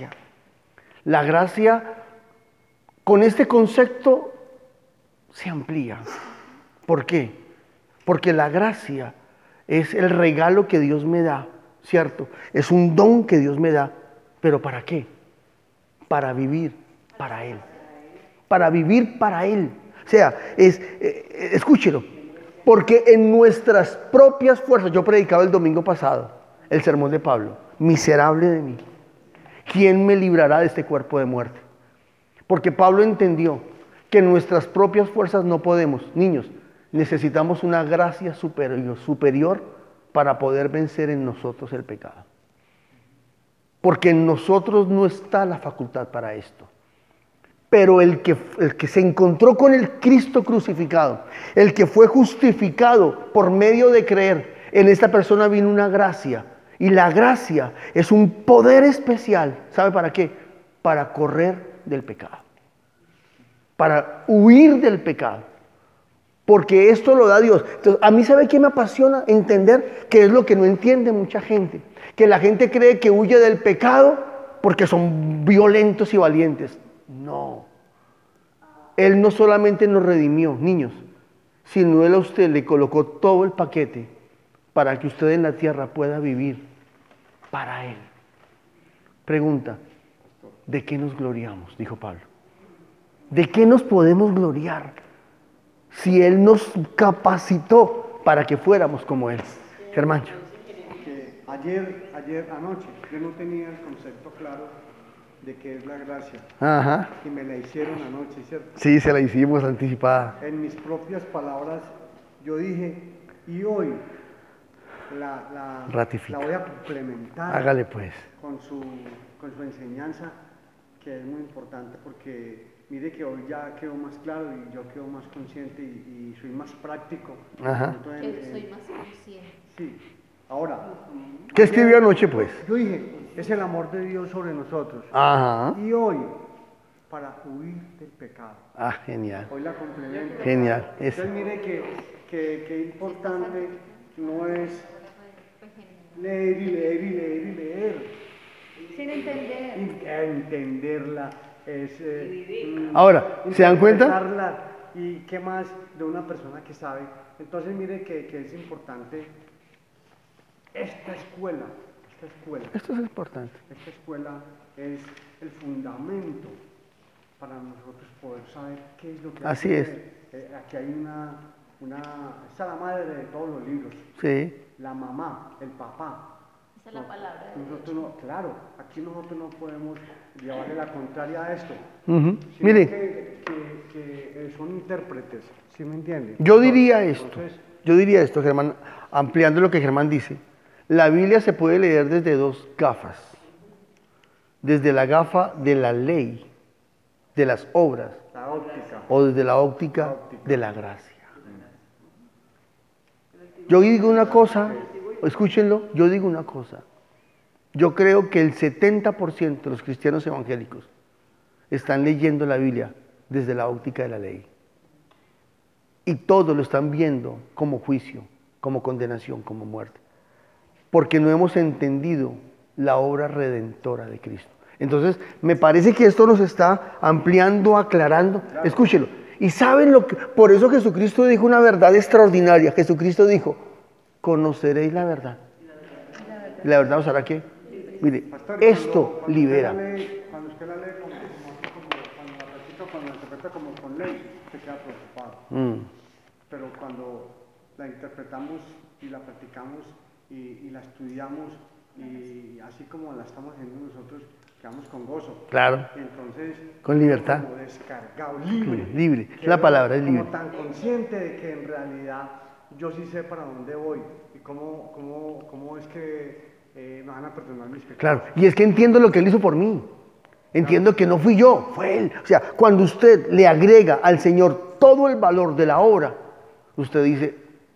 gracia con este concepto se amplía. ¿Por qué? Porque la gracia es el regalo que Dios me da, ¿cierto? Es un don que Dios me da, pero ¿para qué? Para vivir para Él. Para vivir para Él. O sea, escúchelo, porque en nuestras propias fuerzas, yo predicaba el domingo pasado, el sermón de Pablo, miserable de mí, ¿quién me librará de este cuerpo de muerte? Porque Pablo entendió que en nuestras propias fuerzas no podemos, niños, necesitamos una gracia superior para poder vencer en nosotros el pecado. Porque en nosotros no está la facultad para esto. Pero el que se encontró con el Cristo crucificado, el que fue justificado por medio de creer, en esta persona vino una gracia. Y la gracia es un poder especial. ¿Sabe para qué? Para correr del pecado. Para huir del pecado. Porque esto lo da Dios. Entonces, a mí, ¿sabe qué me apasiona? Entender que es lo que no entiende mucha gente. Que la gente cree que huye del pecado porque son violentos y valientes. No. Él no solamente nos redimió, niños, sino Él a usted le colocó todo el paquete para que usted en la tierra pueda vivir para Él. Pregunta, ¿de qué nos gloriamos? Dijo Pablo. ¿De qué nos podemos gloriar si Él nos capacitó para que fuéramos como Él? Germán. Que ayer anoche, yo no tenía el concepto claro de qué es la gracia. Ajá. Y me la hicieron anoche, ¿cierto? Sí, se la hicimos anticipada. En mis propias palabras, yo dije, y hoy la Ratifica. voy a complementar Hágale pues. con su enseñanza, que es muy importante, porque mire que hoy ya quedó más claro y yo quedo más consciente y soy más práctico. Ajá. Entonces, Soy más consciente. sí, ahora. ¿Qué escribió anoche pues? Yo dije, es el amor de Dios sobre nosotros. Ajá. Y hoy, para huir del pecado. Ah, genial. Hoy la complemento. Genial. Eso. Entonces mire que importante no es leer y leer y leer y leer. Sin entender. Entenderla es Ahora, ¿se dan cuenta? interpretarla. Y qué más de una persona que sabe. Entonces mire que es importante esta escuela. Esto es importante. Esta escuela es el fundamento para nosotros poder saber qué es lo que hay Así que es. hacer. Aquí hay esta es la madre de todos los libros, Sí. la mamá, el papá. Esa es la palabra de Dios. Nosotros no, claro, aquí nosotros no podemos llevarle la contraria a esto. Ujú. Sino Mire, que son intérpretes, ¿sí me entienden? yo diría esto. Entonces, Yo diría esto, Germán, ampliando lo que Germán dice. La Biblia se puede leer desde dos gafas. Desde la gafa de la ley, de las obras, la óptica. o desde la óptica de la gracia. Yo digo una cosa, escúchenlo, yo digo una cosa. Yo creo que el 70% de los cristianos evangélicos están leyendo la Biblia desde la óptica de la ley. Y todos lo están viendo como juicio, como condenación, como muerte. Porque no hemos entendido la obra redentora de Cristo. Entonces, me parece que esto nos está ampliando, aclarando. Escúchelo. Y saben lo que, por eso Jesucristo dijo una verdad extraordinaria. Jesucristo dijo, conoceréis la verdad. ¿Y la verdad os hará qué? Mire, Pastor, esto cuando libera. Cuando usted la lee cuando la repito, cuando la interpreta como con ley, se queda preocupado. Pero cuando la interpretamos y la practicamos y la estudiamos y así como la estamos haciendo nosotros, quedamos con gozo. Claro. Y entonces, Con libertad. como descargado, libre. Libre. Quedo La palabra es como libre. tan consciente de que en realidad yo sí sé para dónde voy y cómo es que me van a perdonar mis pecados. Claro, y es que entiendo lo que Él hizo por mí. Entiendo que no fui yo, fue Él. O sea, cuando usted le agrega al Señor todo el valor de la obra, usted dice,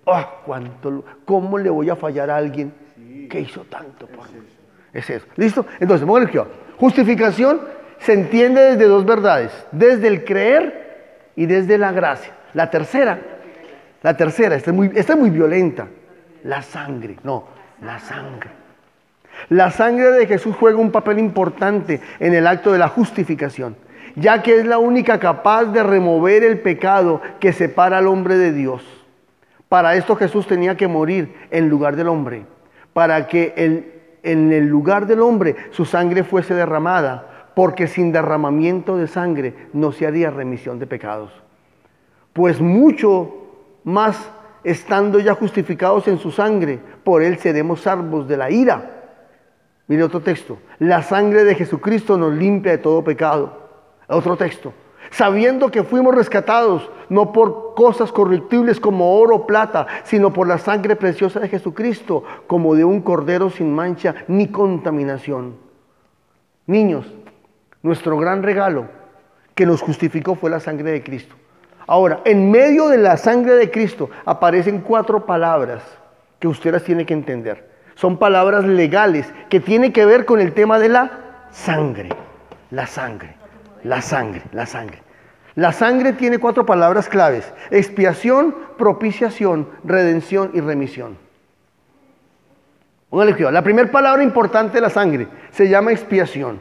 ¿cómo le voy a fallar a alguien que hizo tanto por mí? Es eso. ¿Listo? Entonces, póngale cuidado. Justificación se entiende desde dos verdades, desde el creer y desde la gracia. La tercera, esta es muy violenta, la sangre. La sangre. La sangre de Jesús juega un papel importante en el acto de la justificación, ya que es la única capaz de remover el pecado que separa al hombre de Dios. Para esto Jesús tenía que morir en lugar del hombre, para que en el lugar del hombre su sangre fuese derramada, porque sin derramamiento de sangre no se haría remisión de pecados. Pues mucho más estando ya justificados en su sangre, por él seremos salvos de la ira. Mire otro texto. La sangre de Jesucristo nos limpia de todo pecado. Otro texto. Sabiendo que fuimos rescatados, no por cosas corruptibles como oro o plata, sino por la sangre preciosa de Jesucristo, como de un cordero sin mancha ni contaminación. Niños, nuestro gran regalo que nos justificó fue la sangre de Cristo. Ahora, en medio de la sangre de Cristo aparecen 4 palabras que usted las tiene que entender. Son palabras legales que tienen que ver con el tema de la sangre. La sangre, la sangre, la sangre. La sangre tiene 4 palabras claves: expiación, propiciación, redención y remisión. Póngale cuidado. La primera palabra importante de la sangre se llama expiación.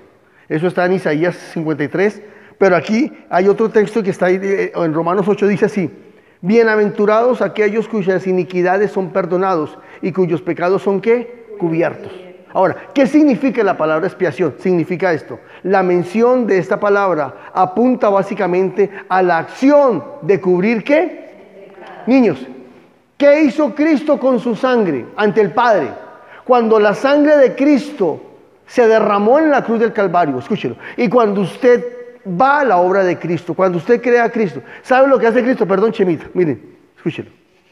Eso está en Isaías 53, pero aquí hay otro texto que está ahí, en Romanos 8 dice así: bienaventurados aquellos cuyas iniquidades son perdonados y cuyos pecados son ¿qué? Cubiertos. Ahora, ¿qué significa la palabra expiación? Significa esto: la mención de esta palabra apunta básicamente a la acción de cubrir ¿qué? Niños, ¿qué hizo Cristo con su sangre ante el Padre? Cuando la sangre de Cristo se derramó en la cruz del Calvario, escúchelo, y cuando usted va a la obra de Cristo, cuando usted cree a Cristo, ¿sabe lo que hace Cristo? Perdón, Chemita, miren, escúchelo.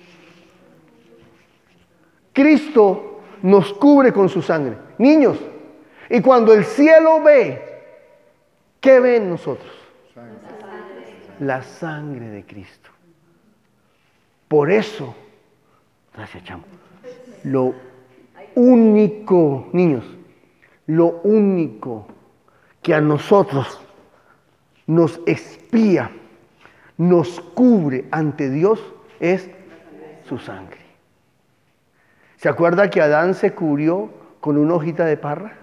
Cristo nos cubre con su sangre. Niños, y cuando el cielo ve, ¿qué ven nosotros? La sangre de Cristo. Por eso, gracias, chamo, lo único, niños, lo único que a nosotros nos expía, nos cubre ante Dios es su sangre. ¿Se acuerda que Adán se cubrió con una hojita de parra?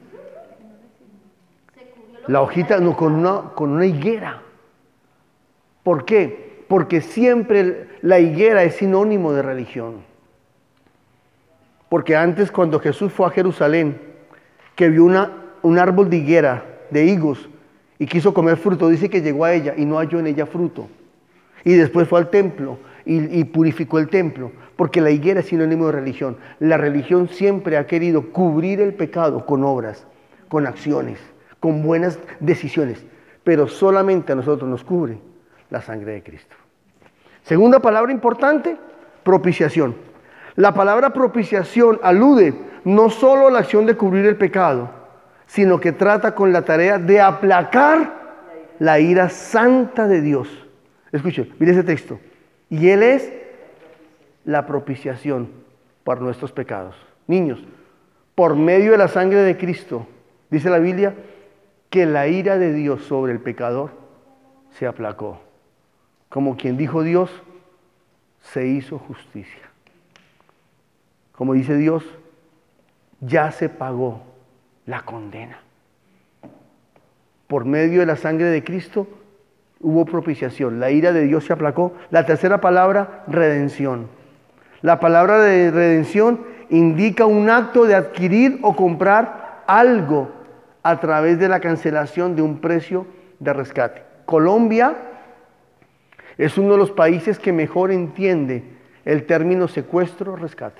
La hojita, no, con una higuera. ¿Por qué? Porque siempre la higuera es sinónimo de religión. Porque antes, cuando Jesús fue a Jerusalén, que vio un árbol de higuera, de higos, y quiso comer fruto, dice que llegó a ella y no halló en ella fruto. Y después fue al templo y purificó el templo, porque la higuera es sinónimo de religión. La religión siempre ha querido cubrir el pecado con obras, con acciones, con buenas decisiones, pero solamente a nosotros nos cubre la sangre de Cristo. Segunda palabra importante, propiciación. La palabra propiciación alude no solo a la acción de cubrir el pecado, sino que trata con la tarea de aplacar la ira santa de Dios. Escuchen, mire ese texto. Y Él es la propiciación por nuestros pecados. Niños, por medio de la sangre de Cristo, dice la Biblia, que la ira de Dios sobre el pecador se aplacó. Como quien dijo Dios, se hizo justicia. Como dice Dios, ya se pagó la condena. Por medio de la sangre de Cristo hubo propiciación. La ira de Dios se aplacó. La tercera palabra, redención. La palabra de redención indica un acto de adquirir o comprar algo a través de la cancelación de un precio de rescate. Colombia es uno de los países que mejor entiende el término secuestro-rescate.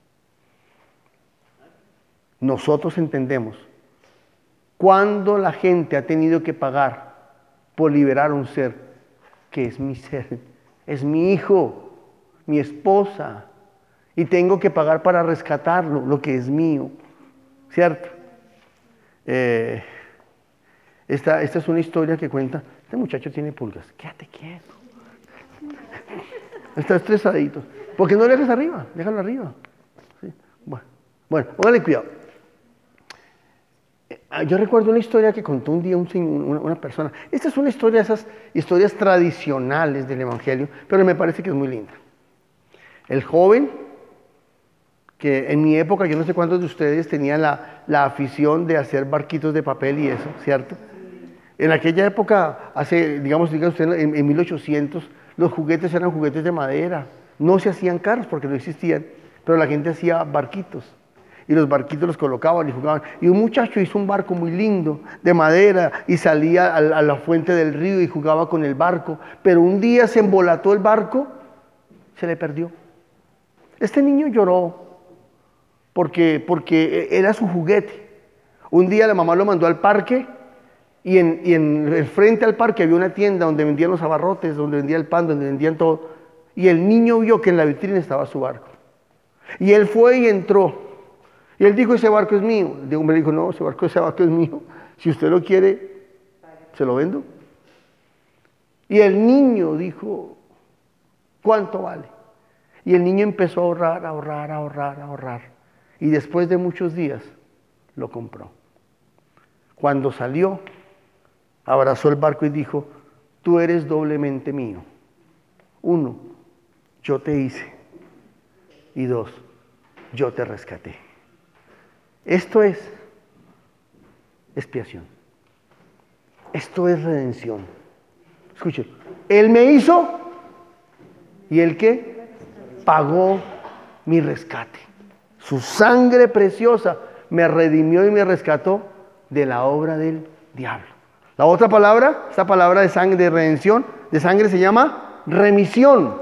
Nosotros entendemos cuando la gente ha tenido que pagar por liberar a un ser que es mi ser, es mi hijo, mi esposa, y tengo que pagar para rescatarlo, lo que es mío, ¿cierto? Esta es una historia que cuenta, este muchacho tiene pulgas, quédate quieto, está estresadito, ¿por qué no le dejas arriba? Déjalo arriba. ¿Sí? Bueno, póngale cuidado. Yo recuerdo una historia que contó un día una persona. Esta es una historia de esas historias tradicionales del Evangelio, pero me parece que es muy linda. El joven, que en mi época, yo no sé cuántos de ustedes tenían la afición de hacer barquitos de papel y eso, ¿cierto? En aquella época, digamos usted, en 1800, los juguetes eran juguetes de madera. No se hacían carros porque no existían, pero la gente hacía barquitos. Y los barquitos los colocaban y jugaban. Y un muchacho hizo un barco muy lindo, de madera, y salía a la fuente del río y jugaba con el barco. Pero un día se embolató el barco, se le perdió. Este niño lloró porque era su juguete. Un día la mamá lo mandó al parque y en frente al parque había una tienda donde vendían los abarrotes, donde vendía el pan, donde vendían todo. Y el niño vio que en la vitrina estaba su barco. Y él fue y entró. Y él dijo, ese barco es mío. El hombre dijo, no, ese barco es mío. Si usted lo quiere, se lo vendo. Y el niño dijo, ¿cuánto vale? Y el niño empezó a ahorrar. Y después de muchos días, lo compró. Cuando salió, abrazó el barco y dijo, tú eres doblemente mío. 1, yo te hice. Y 2, yo te rescaté. Esto es expiación. Esto es redención. Escuchen, Él me hizo y Él ¿qué? Pagó mi rescate. Su sangre preciosa me redimió y me rescató de la obra del diablo. La otra palabra, esta palabra de sangre, de redención, de sangre se llama remisión.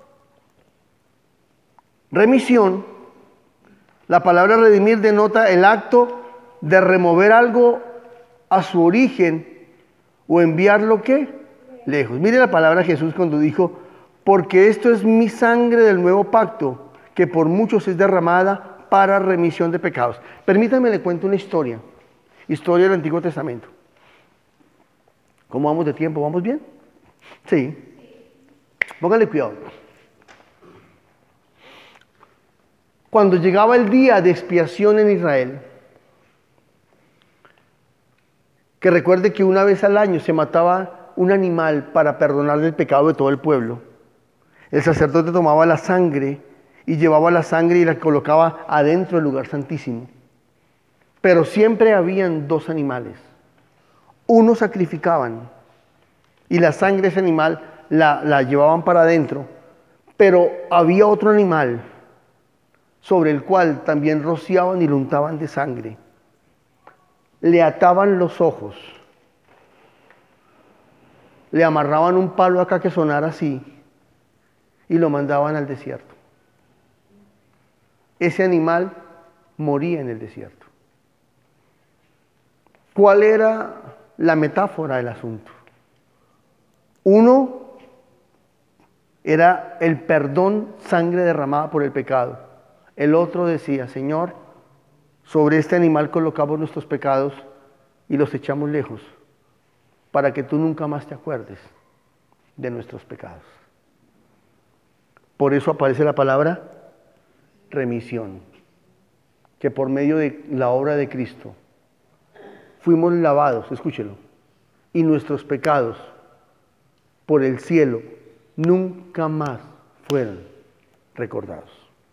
Remisión, la palabra redimir denota el acto de remover algo a su origen o enviarlo ¿qué? Lejos. Mire la palabra de Jesús cuando dijo, porque esto es mi sangre del nuevo pacto, que por muchos es derramada para remisión de pecados. Permítanme le cuento una historia del Antiguo Testamento. ¿Cómo vamos de tiempo? ¿Vamos bien? Sí. Póngale cuidado. Cuando llegaba el día de expiación en Israel, que recuerde que una vez al año se mataba un animal para perdonarle el pecado de todo el pueblo. El sacerdote tomaba la sangre y llevaba la sangre y la colocaba adentro del lugar santísimo. Pero siempre habían dos animales. Uno sacrificaban y la sangre de ese animal la llevaban para adentro, pero había otro animal sobre el cual también rociaban y lo untaban de sangre. Le ataban los ojos, le amarraban un palo acá que sonara así y lo mandaban al desierto. Ese animal moría en el desierto. ¿Cuál era la metáfora del asunto? Uno era el perdón, sangre derramada por el pecado. El otro decía, Señor, sobre este animal colocamos nuestros pecados y los echamos lejos, para que tú nunca más te acuerdes de nuestros pecados. Por eso aparece la palabra remisión, que por medio de la obra de Cristo fuimos lavados, escúchelo, y nuestros pecados por el cielo nunca más fueron recordados.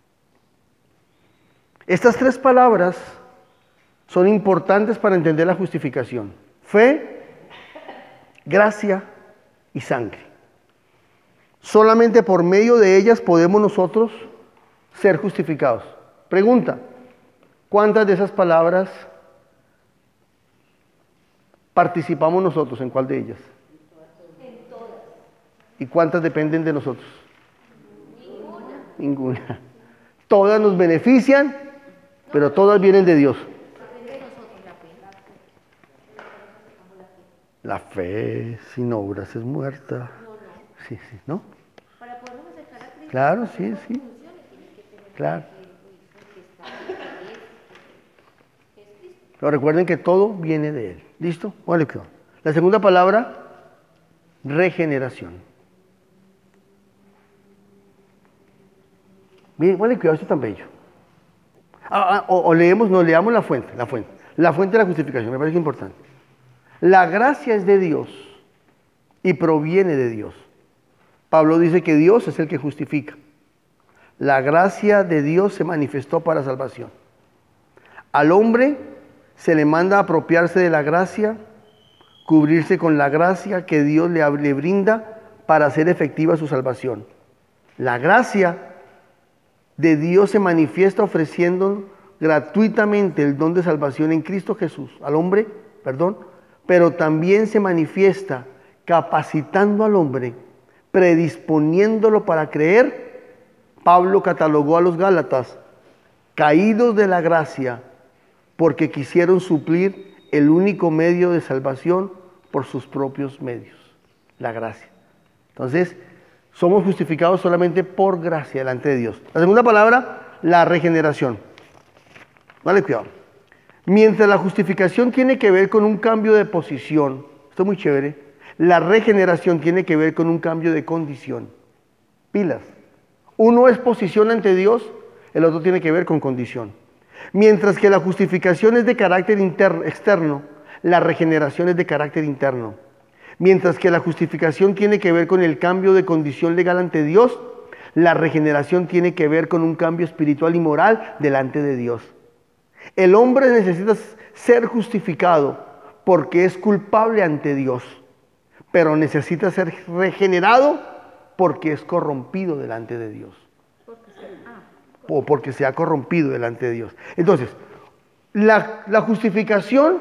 Estas tres palabras son importantes para entender la justificación: fe, gracia y sangre. Solamente por medio de ellas podemos nosotros ser justificados. Pregunta: ¿cuántas de esas palabras participamos nosotros? ¿En cuál de ellas? En todas. ¿Y cuántas dependen de nosotros? Ninguna. Todas nos benefician, pero todas vienen de Dios. Depende de nosotros la fe. La fe sin obras es muerta. Sí, sí, ¿no? Para podernos acercar a Cristo. Claro, sí, sí. Claro. Pero recuerden que todo viene de Él. ¿Listo? Vale, claro. La segunda palabra, regeneración. Miren, vale, cuidado, esto es tan bello. Leamos la fuente. La fuente de la justificación, me parece importante. La gracia es de Dios y proviene de Dios. Pablo dice que Dios es el que justifica. La gracia de Dios se manifestó para salvación. Al hombre se le manda a apropiarse de la gracia, cubrirse con la gracia que Dios le brinda para hacer efectiva su salvación. La gracia de Dios se manifiesta ofreciendo gratuitamente el don de salvación en Cristo Jesús al hombre, pero también se manifiesta capacitando al hombre, predisponiéndolo para creer. Pablo catalogó a los Gálatas caídos de la gracia porque quisieron suplir el único medio de salvación por sus propios medios, la gracia. Entonces, somos justificados solamente por gracia delante de Dios. La segunda palabra, la regeneración. Vale, cuidado. Mientras la justificación tiene que ver con un cambio de posición, esto es muy chévere, la regeneración tiene que ver con un cambio de condición. Pilas. Uno es posición ante Dios, el otro tiene que ver con condición. Mientras que la justificación es de carácter externo, la regeneración es de carácter interno. Mientras que la justificación tiene que ver con el cambio de condición legal ante Dios, la regeneración tiene que ver con un cambio espiritual y moral delante de Dios. El hombre necesita ser justificado porque es culpable ante Dios, pero necesita ser regenerado porque es corrompido delante de Dios. O porque se ha corrompido delante de Dios. Entonces, la justificación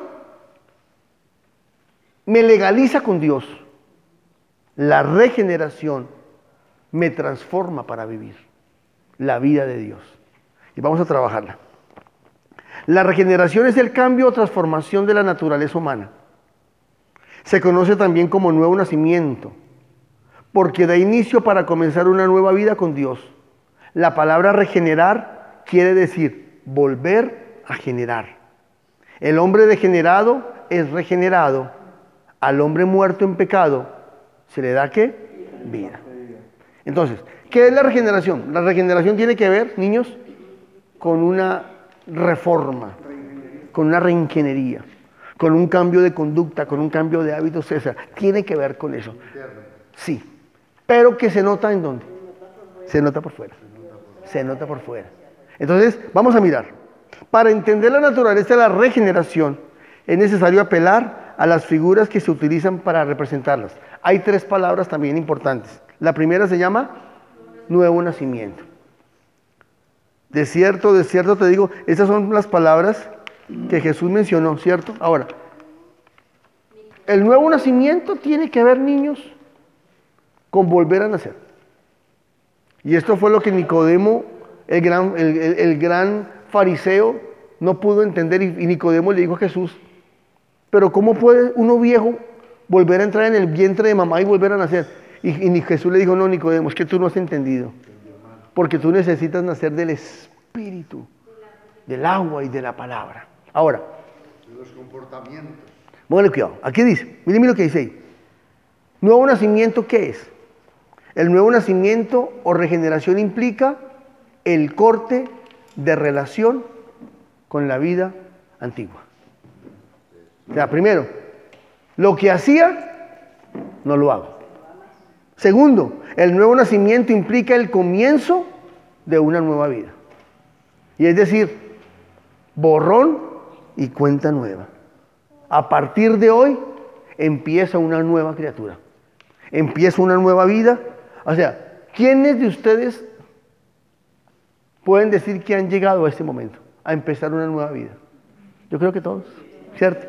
me legaliza con Dios. La regeneración me transforma para vivir la vida de Dios. Y vamos a trabajarla. La regeneración es el cambio o transformación de la naturaleza humana. Se conoce también como nuevo nacimiento, porque da inicio para comenzar una nueva vida con Dios. La palabra regenerar quiere decir volver a generar. El hombre degenerado es regenerado. Al hombre muerto en pecado se le da ¿qué? Vida. Entonces, ¿qué es la regeneración? La regeneración tiene que ver, niños, con una reforma, con una reingeniería, con un cambio de conducta, con un cambio de hábitos, o sea, tiene que ver con eso. Sí, pero que se nota ¿en dónde? Se nota por fuera. Se nota por fuera. Entonces, vamos a mirar. Para entender la naturaleza de la regeneración, es necesario apelar a las figuras que se utilizan para representarlas. Hay 3 palabras también importantes. La primera se llama nuevo nacimiento. De cierto te digo, estas son las palabras que Jesús mencionó, ¿cierto? Ahora, el nuevo nacimiento tiene que ver, niños, con volver a nacer. Y esto fue lo que Nicodemo, el gran fariseo, no pudo entender, y Nicodemo le dijo a Jesús, pero ¿cómo puede uno viejo volver a entrar en el vientre de mamá y volver a nacer? Y Jesús le dijo, no, Nicodemo, es que tú no has entendido, porque tú necesitas nacer del Espíritu, del agua y de la palabra. Ahora, De los comportamientos. bueno, cuidado, aquí dice, miren lo que dice ahí. Nuevo nacimiento, ¿qué es? El nuevo nacimiento o regeneración implica el corte de relación con la vida antigua. O sea, primero, lo que hacía, no lo hago. Segundo, el nuevo nacimiento implica el comienzo de una nueva vida. Y es decir, borrón y cuenta nueva. A partir de hoy empieza una nueva criatura. Empieza una nueva vida. O sea, ¿quiénes de ustedes pueden decir que han llegado a este momento, a empezar una nueva vida? Yo creo que todos, ¿cierto?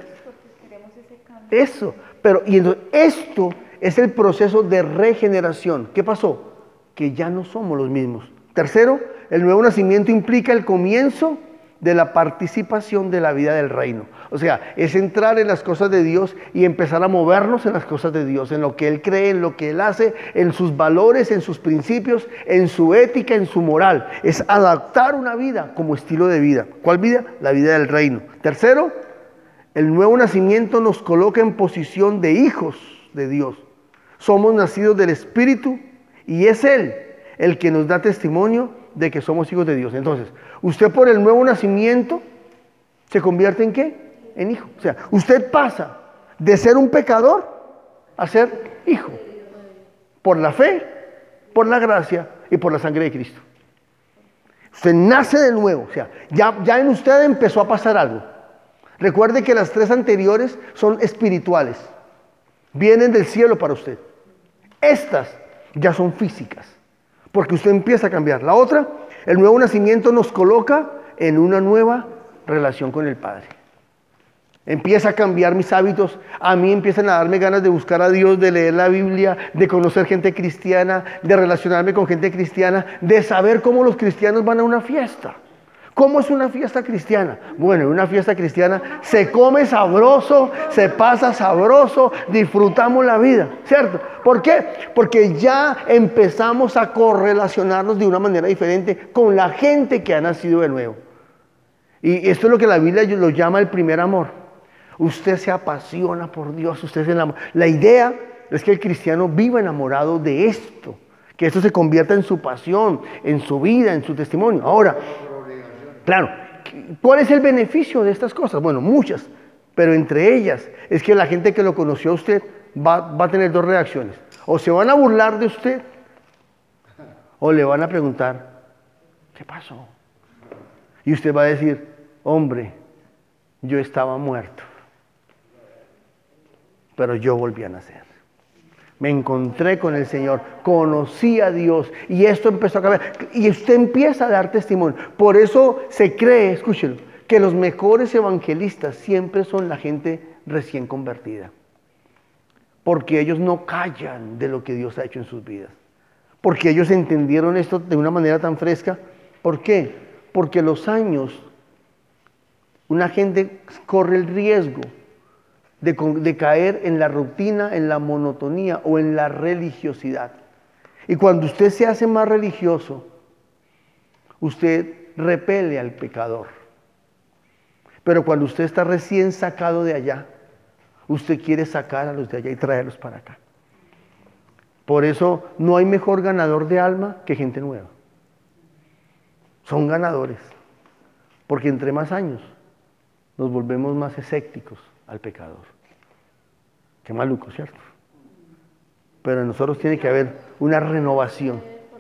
Eso, pero y entonces, esto es el proceso de regeneración. ¿Qué pasó? Que ya no somos los mismos. Tercero, el nuevo nacimiento implica el comienzo de la participación de la vida del reino. O sea, es entrar en las cosas de Dios y empezar a movernos en las cosas de Dios, en lo que Él cree, en lo que Él hace, en sus valores, en sus principios, en su ética, en su moral. Es adaptar una vida como estilo de vida. ¿Cuál vida? La vida del reino. Tercero, el nuevo nacimiento nos coloca en posición de hijos de Dios. Somos nacidos del Espíritu y es Él el que nos da testimonio de que somos hijos de Dios. Entonces, usted por el nuevo nacimiento se convierte ¿en qué? En hijo. O sea, usted pasa de ser un pecador a ser hijo. Por la fe, por la gracia y por la sangre de Cristo. Usted nace de nuevo. O sea, ya en usted empezó a pasar algo. Recuerde que las 3 anteriores son espirituales. Vienen del cielo para usted. Estas ya son físicas. Porque usted empieza a cambiar. La otra, el nuevo nacimiento nos coloca en una nueva relación con el Padre. Empieza a cambiar mis hábitos. A mí empiezan a darme ganas de buscar a Dios, de leer la Biblia, de conocer gente cristiana, de relacionarme con gente cristiana, de saber cómo los cristianos van a una fiesta. ¿Cómo es una fiesta cristiana? Bueno, en una fiesta cristiana se come sabroso, se pasa sabroso, disfrutamos la vida, ¿cierto? ¿Por qué? Porque ya empezamos a correlacionarnos de una manera diferente con la gente que ha nacido de nuevo. Y esto es lo que la Biblia lo llama el primer amor. Usted se apasiona por Dios, usted se enamora. La idea es que el cristiano viva enamorado de esto, que esto se convierta en su pasión, en su vida, en su testimonio. Ahora, claro, ¿cuál es el beneficio de estas cosas? Bueno, muchas, pero entre ellas es que la gente que lo conoció a usted va a tener 2 reacciones. O se van a burlar de usted, o le van a preguntar, ¿qué pasó? Y usted va a decir, hombre, yo estaba muerto, pero yo volví a nacer. Me encontré con el Señor, conocí a Dios y esto empezó a cambiar. Y usted empieza a dar testimonio. Por eso se cree, escúchelo, que los mejores evangelistas siempre son la gente recién convertida. Porque ellos no callan de lo que Dios ha hecho en sus vidas. Porque ellos entendieron esto de una manera tan fresca. ¿Por qué? Porque los años, una gente corre el riesgo de caer en la rutina, en la monotonía o en la religiosidad. Y cuando usted se hace más religioso, usted repele al pecador. Pero cuando usted está recién sacado de allá, usted quiere sacar a los de allá y traerlos para acá. Por eso no hay mejor ganador de alma que gente nueva. Son ganadores. Porque entre más años nos volvemos más escépticos al pecador. Qué maluco, ¿cierto? Pero en nosotros tiene que haber una renovación.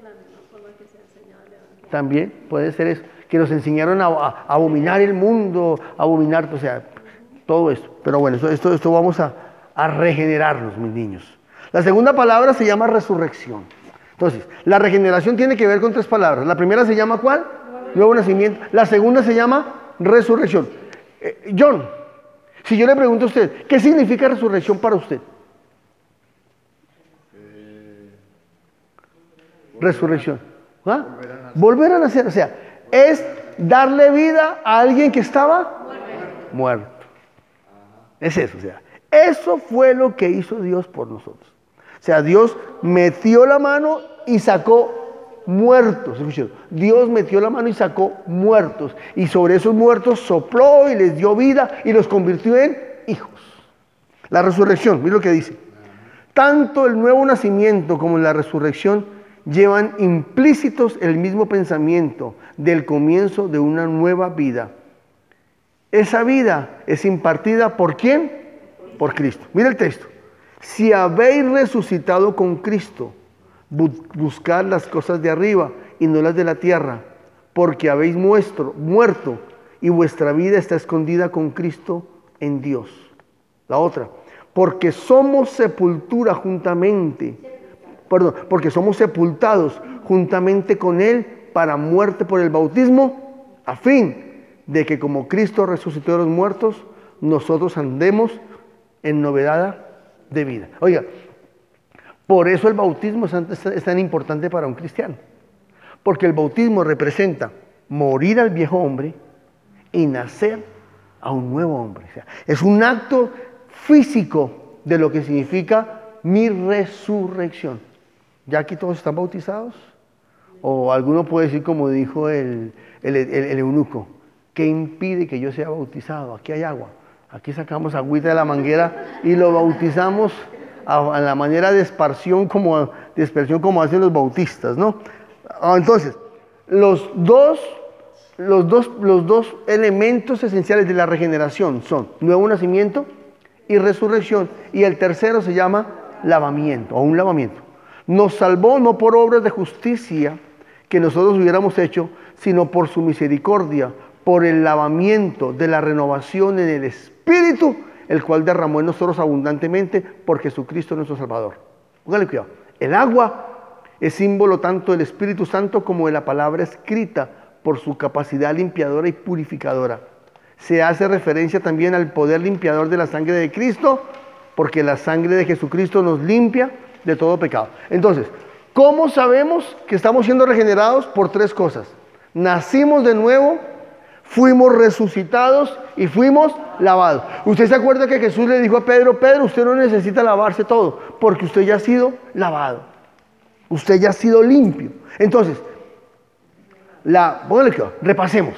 También puede ser eso, que nos enseñaron a abominar el mundo, a abominar, o sea, todo esto. Pero bueno, esto vamos a regenerarnos, mis niños. La segunda palabra se llama resurrección. Entonces, la regeneración tiene que ver con 3 palabras. La primera se llama ¿cuál? Nuevo nacimiento. La segunda se llama resurrección. John, si yo le pregunto a usted, ¿qué significa resurrección para usted? Resurrección. ¿Ah? Volver a nacer. O sea, es darle vida a alguien que estaba muerto. Es eso, o sea, eso fue lo que hizo Dios por nosotros. O sea, Dios metió la mano y sacó muertos. Dios metió la mano y sacó muertos. Y sobre esos muertos sopló y les dio vida y los convirtió en hijos. La resurrección, mira lo que dice. Tanto el nuevo nacimiento como la resurrección llevan implícitos el mismo pensamiento del comienzo de una nueva vida. Esa vida es impartida ¿por quién? Por Cristo. Mira el texto. Si habéis resucitado con Cristo, buscad las cosas de arriba y no las de la tierra, porque habéis muerto y vuestra vida está escondida con Cristo en Dios. La otra, porque somos sepultados juntamente con Él para muerte por el bautismo, a fin de que como Cristo resucitó de los muertos, nosotros andemos en novedad de vida. Oiga, por eso el bautismo es tan importante para un cristiano. Porque el bautismo representa morir al viejo hombre y nacer a un nuevo hombre. O sea, es un acto físico de lo que significa mi resurrección. ¿Ya aquí todos están bautizados? O alguno puede decir como dijo el eunuco, ¿qué impide que yo sea bautizado? Aquí hay agua. Aquí sacamos agüita de la manguera y lo bautizamos a la manera de dispersión como hacen los bautistas, ¿no? Entonces, los dos elementos esenciales de la regeneración son nuevo nacimiento y resurrección, y el tercero se llama lavamiento o un lavamiento. Nos salvó no por obras de justicia que nosotros hubiéramos hecho, sino por su misericordia, por el lavamiento de la renovación en el Espíritu, el cual derramó en nosotros abundantemente por Jesucristo nuestro Salvador. Póngale cuidado. El agua es símbolo tanto del Espíritu Santo como de la palabra escrita por su capacidad limpiadora y purificadora. Se hace referencia también al poder limpiador de la sangre de Cristo, porque la sangre de Jesucristo nos limpia de todo pecado. Entonces, ¿cómo sabemos que estamos siendo regenerados? Por 3 cosas. Nacimos de nuevo, fuimos resucitados y fuimos lavados. ¿Usted se acuerda que Jesús le dijo a Pedro, Pedro, usted no necesita lavarse todo, porque usted ya ha sido lavado. Usted ya ha sido limpio. Entonces, póngale cuidado, repasemos,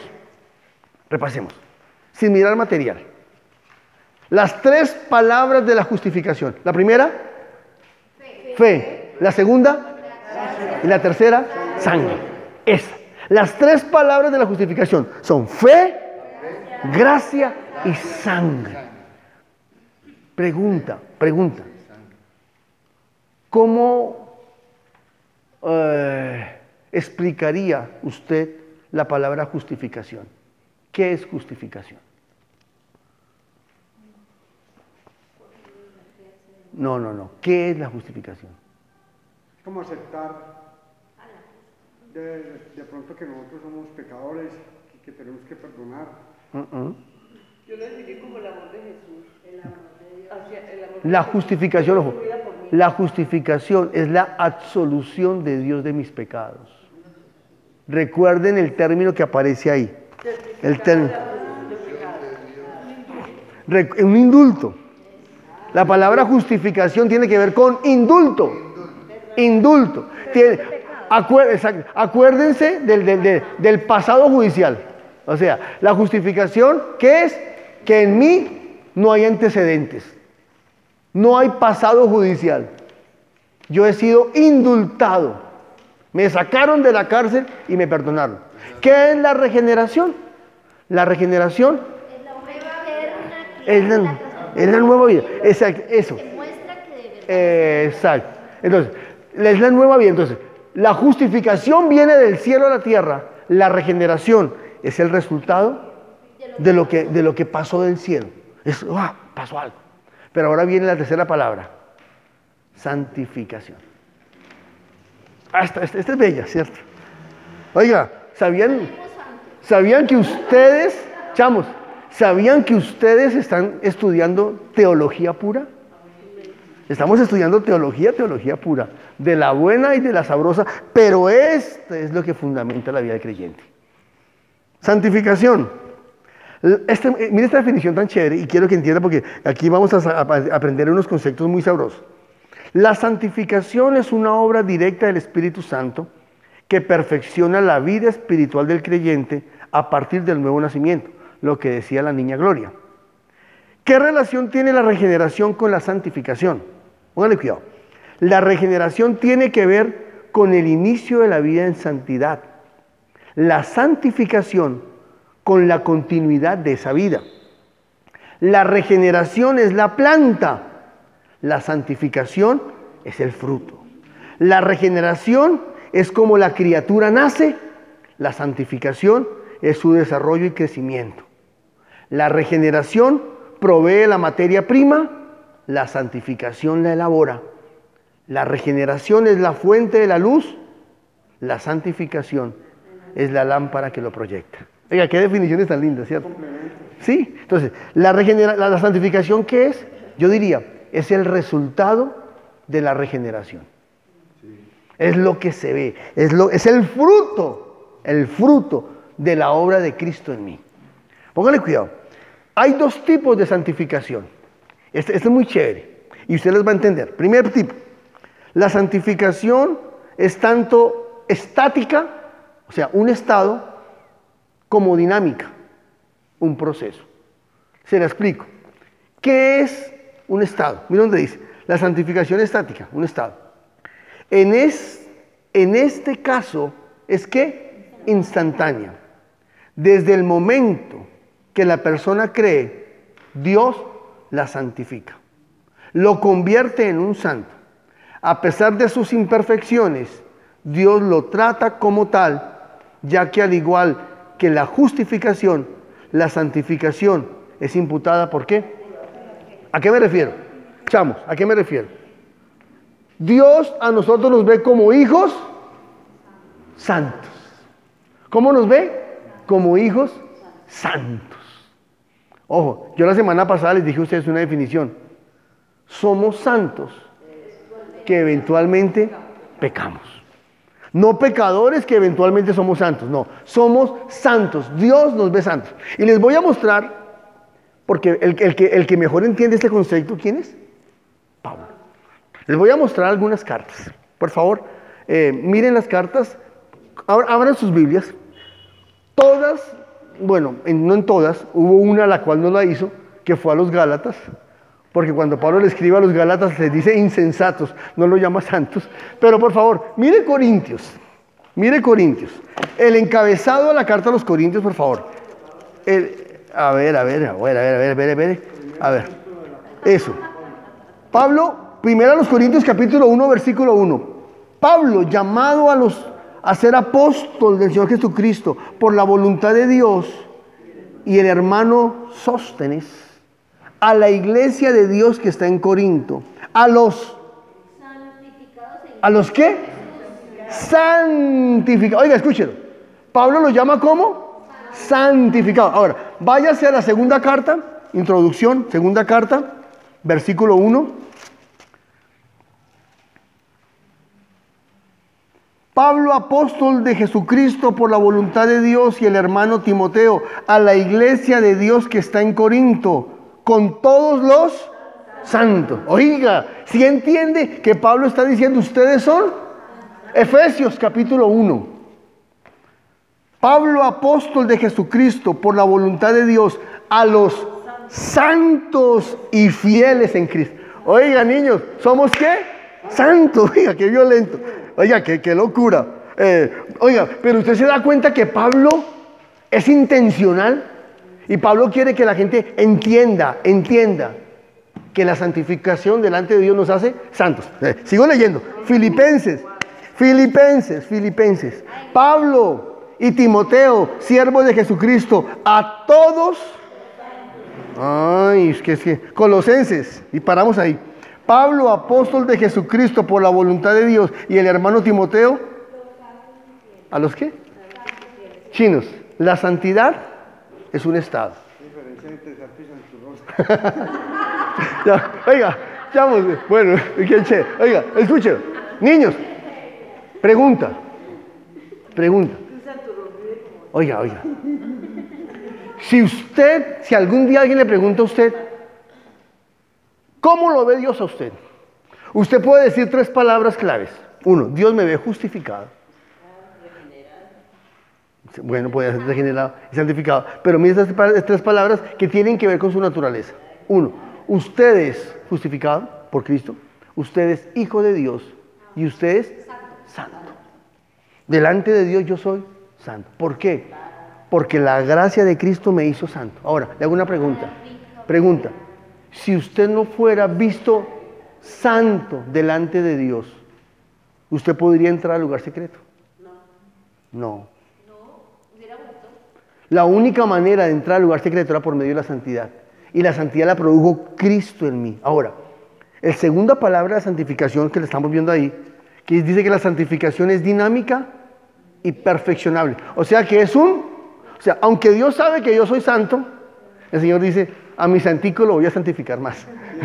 sin mirar material. Las 3 palabras de la justificación. La primera, fe. La segunda, y la tercera, sangre. Esa. Las 3 palabras de la justificación son fe, gracia y sangre. Pregunta. ¿Cómo explicaría usted la palabra justificación? ¿Qué es justificación? No. ¿Qué es la justificación? Es como aceptar de pronto que nosotros somos pecadores y que tenemos que perdonar. Yo lo definí como el amor de Jesús. El amor de Dios. La justificación, ojo, la justificación es la absolución de Dios de mis pecados. Recuerden el término que aparece ahí. El término. Un indulto. La palabra justificación tiene que ver con indulto. Indulto. Acuérdense del pasado judicial. O sea, la justificación, ¿qué es? Que en mí no hay antecedentes. No hay pasado judicial. Yo he sido indultado. Me sacaron de la cárcel y me perdonaron. ¿Qué es la regeneración? La regeneración es la nueva vida. Exacto, eso. Exacto. Entonces, es la nueva vida. Entonces, la justificación viene del cielo a la tierra. La regeneración es el resultado de lo que pasó del cielo. Pasó algo. Pero ahora viene la tercera palabra. Santificación. Esta es bella, ¿cierto? Oiga, ¿sabían que ustedes, chamos, sabían que ustedes están estudiando teología pura? Estamos estudiando teología pura, de la buena y de la sabrosa, pero esto es lo que fundamenta la vida del creyente. Santificación. Mira esta definición tan chévere y quiero que entienda porque aquí vamos a aprender unos conceptos muy sabrosos. La santificación es una obra directa del Espíritu Santo que perfecciona la vida espiritual del creyente a partir del nuevo nacimiento, lo que decía la niña Gloria. ¿Qué relación tiene la regeneración con la santificación? Póngale cuidado. La regeneración tiene que ver con el inicio de la vida en santidad. La santificación con la continuidad de esa vida. La regeneración es la planta. La santificación es el fruto. La regeneración es como la criatura nace. La santificación es su desarrollo y crecimiento. La regeneración provee la materia prima. La santificación la elabora. La regeneración es la fuente de la luz. La santificación es la lámpara que lo proyecta. Oiga, qué definiciones tan lindas, ¿cierto? Sí, entonces, la santificación, ¿qué es? Yo diría, es el resultado de la regeneración. Es lo que se ve, es el fruto de la obra de Cristo en mí. Póngale cuidado. Hay dos tipos de santificación. Este es muy chévere y usted les va a entender. Primer tipo, la santificación es tanto estática, o sea, un estado, como dinámica, un proceso. Se la explico. ¿Qué es un estado? Mira dónde dice, la santificación estática, un estado. En este caso, es que instantánea. Desde el momento que la persona cree, Dios la santifica. Lo convierte en un santo. A pesar de sus imperfecciones, Dios lo trata como tal, ya que al igual que la justificación, la santificación es imputada ¿por qué? ¿A qué me refiero? Chamos, ¿a qué me refiero? Dios a nosotros nos ve como hijos santos. ¿Cómo nos ve? Como hijos santos. Ojo, yo la semana pasada les dije a ustedes una definición. Somos santos que eventualmente pecamos. No pecadores que eventualmente somos santos, no, somos santos, Dios nos ve santos. Y les voy a mostrar, porque el que mejor entiende este concepto, ¿quién es? Pablo. Les voy a mostrar algunas cartas, por favor, miren las cartas, abran sus Biblias, todas, bueno, no en todas, hubo una a la cual no la hizo, que fue a los Gálatas, porque cuando Pablo le escribe a los Gálatas les dice insensatos, no lo llama santos. Pero por favor, mire Corintios. El encabezado de la carta a los Corintios, por favor. A ver. Eso. Pablo, primero a los Corintios capítulo 1, versículo 1. Pablo, llamado a ser apóstol del Señor Jesucristo por la voluntad de Dios, y el hermano Sóstenes, a la iglesia de Dios que está en Corinto, ¿a los qué? Santificados. Oiga, escúchelo. Pablo lo llama ¿cómo? Santificados. Ahora, váyase a la segunda carta, introducción, segunda carta, versículo 1. Pablo, apóstol de Jesucristo por la voluntad de Dios, y el hermano Timoteo, a la iglesia de Dios que está en Corinto, con todos los santos. Oiga, ¿sí entiende que Pablo está diciendo ustedes son? Efesios capítulo 1. Pablo, apóstol de Jesucristo por la voluntad de Dios, a los santos y fieles en Cristo. Oiga, niños, ¿somos qué? Santos. Oiga, qué violento. Oiga, qué locura. Oiga, pero usted se da cuenta que Pablo es intencional, y Pablo quiere que la gente entienda que la santificación delante de Dios nos hace santos. Sigo leyendo. Filipenses. Pablo y Timoteo, siervos de Jesucristo, a todos. Ay, es que Colosenses, y paramos ahí. Pablo, apóstol de Jesucristo por la voluntad de Dios, y el hermano Timoteo, ¿a los qué? Chinos. La santidad es un estado. Ya, oiga, chavos, bueno, qué chévere. Oiga, escúchelo. Niños, pregunta. Oiga. Si algún día alguien le pregunta a usted, ¿cómo lo ve Dios a usted? Usted puede decir 3 palabras claves. 1, Dios me ve justificado. Bueno, puede ser regenerado y santificado. Pero mire estas 3 palabras que tienen que ver con su naturaleza. 1, usted es justificado por Cristo. Usted es hijo de Dios. Y usted es santo. Delante de Dios yo soy santo. ¿Por qué? Porque la gracia de Cristo me hizo santo. Ahora, le hago una pregunta. Si usted no fuera visto santo delante de Dios, ¿usted podría entrar al lugar secreto? No. La única manera de entrar al lugar secreto era por medio de la santidad. Y la santidad la produjo Cristo en mí. Ahora, la segunda palabra de santificación que le estamos viendo ahí, que dice que la santificación es dinámica y perfeccionable. O sea, aunque Dios sabe que yo soy santo, el Señor dice, a mi santico lo voy a santificar más.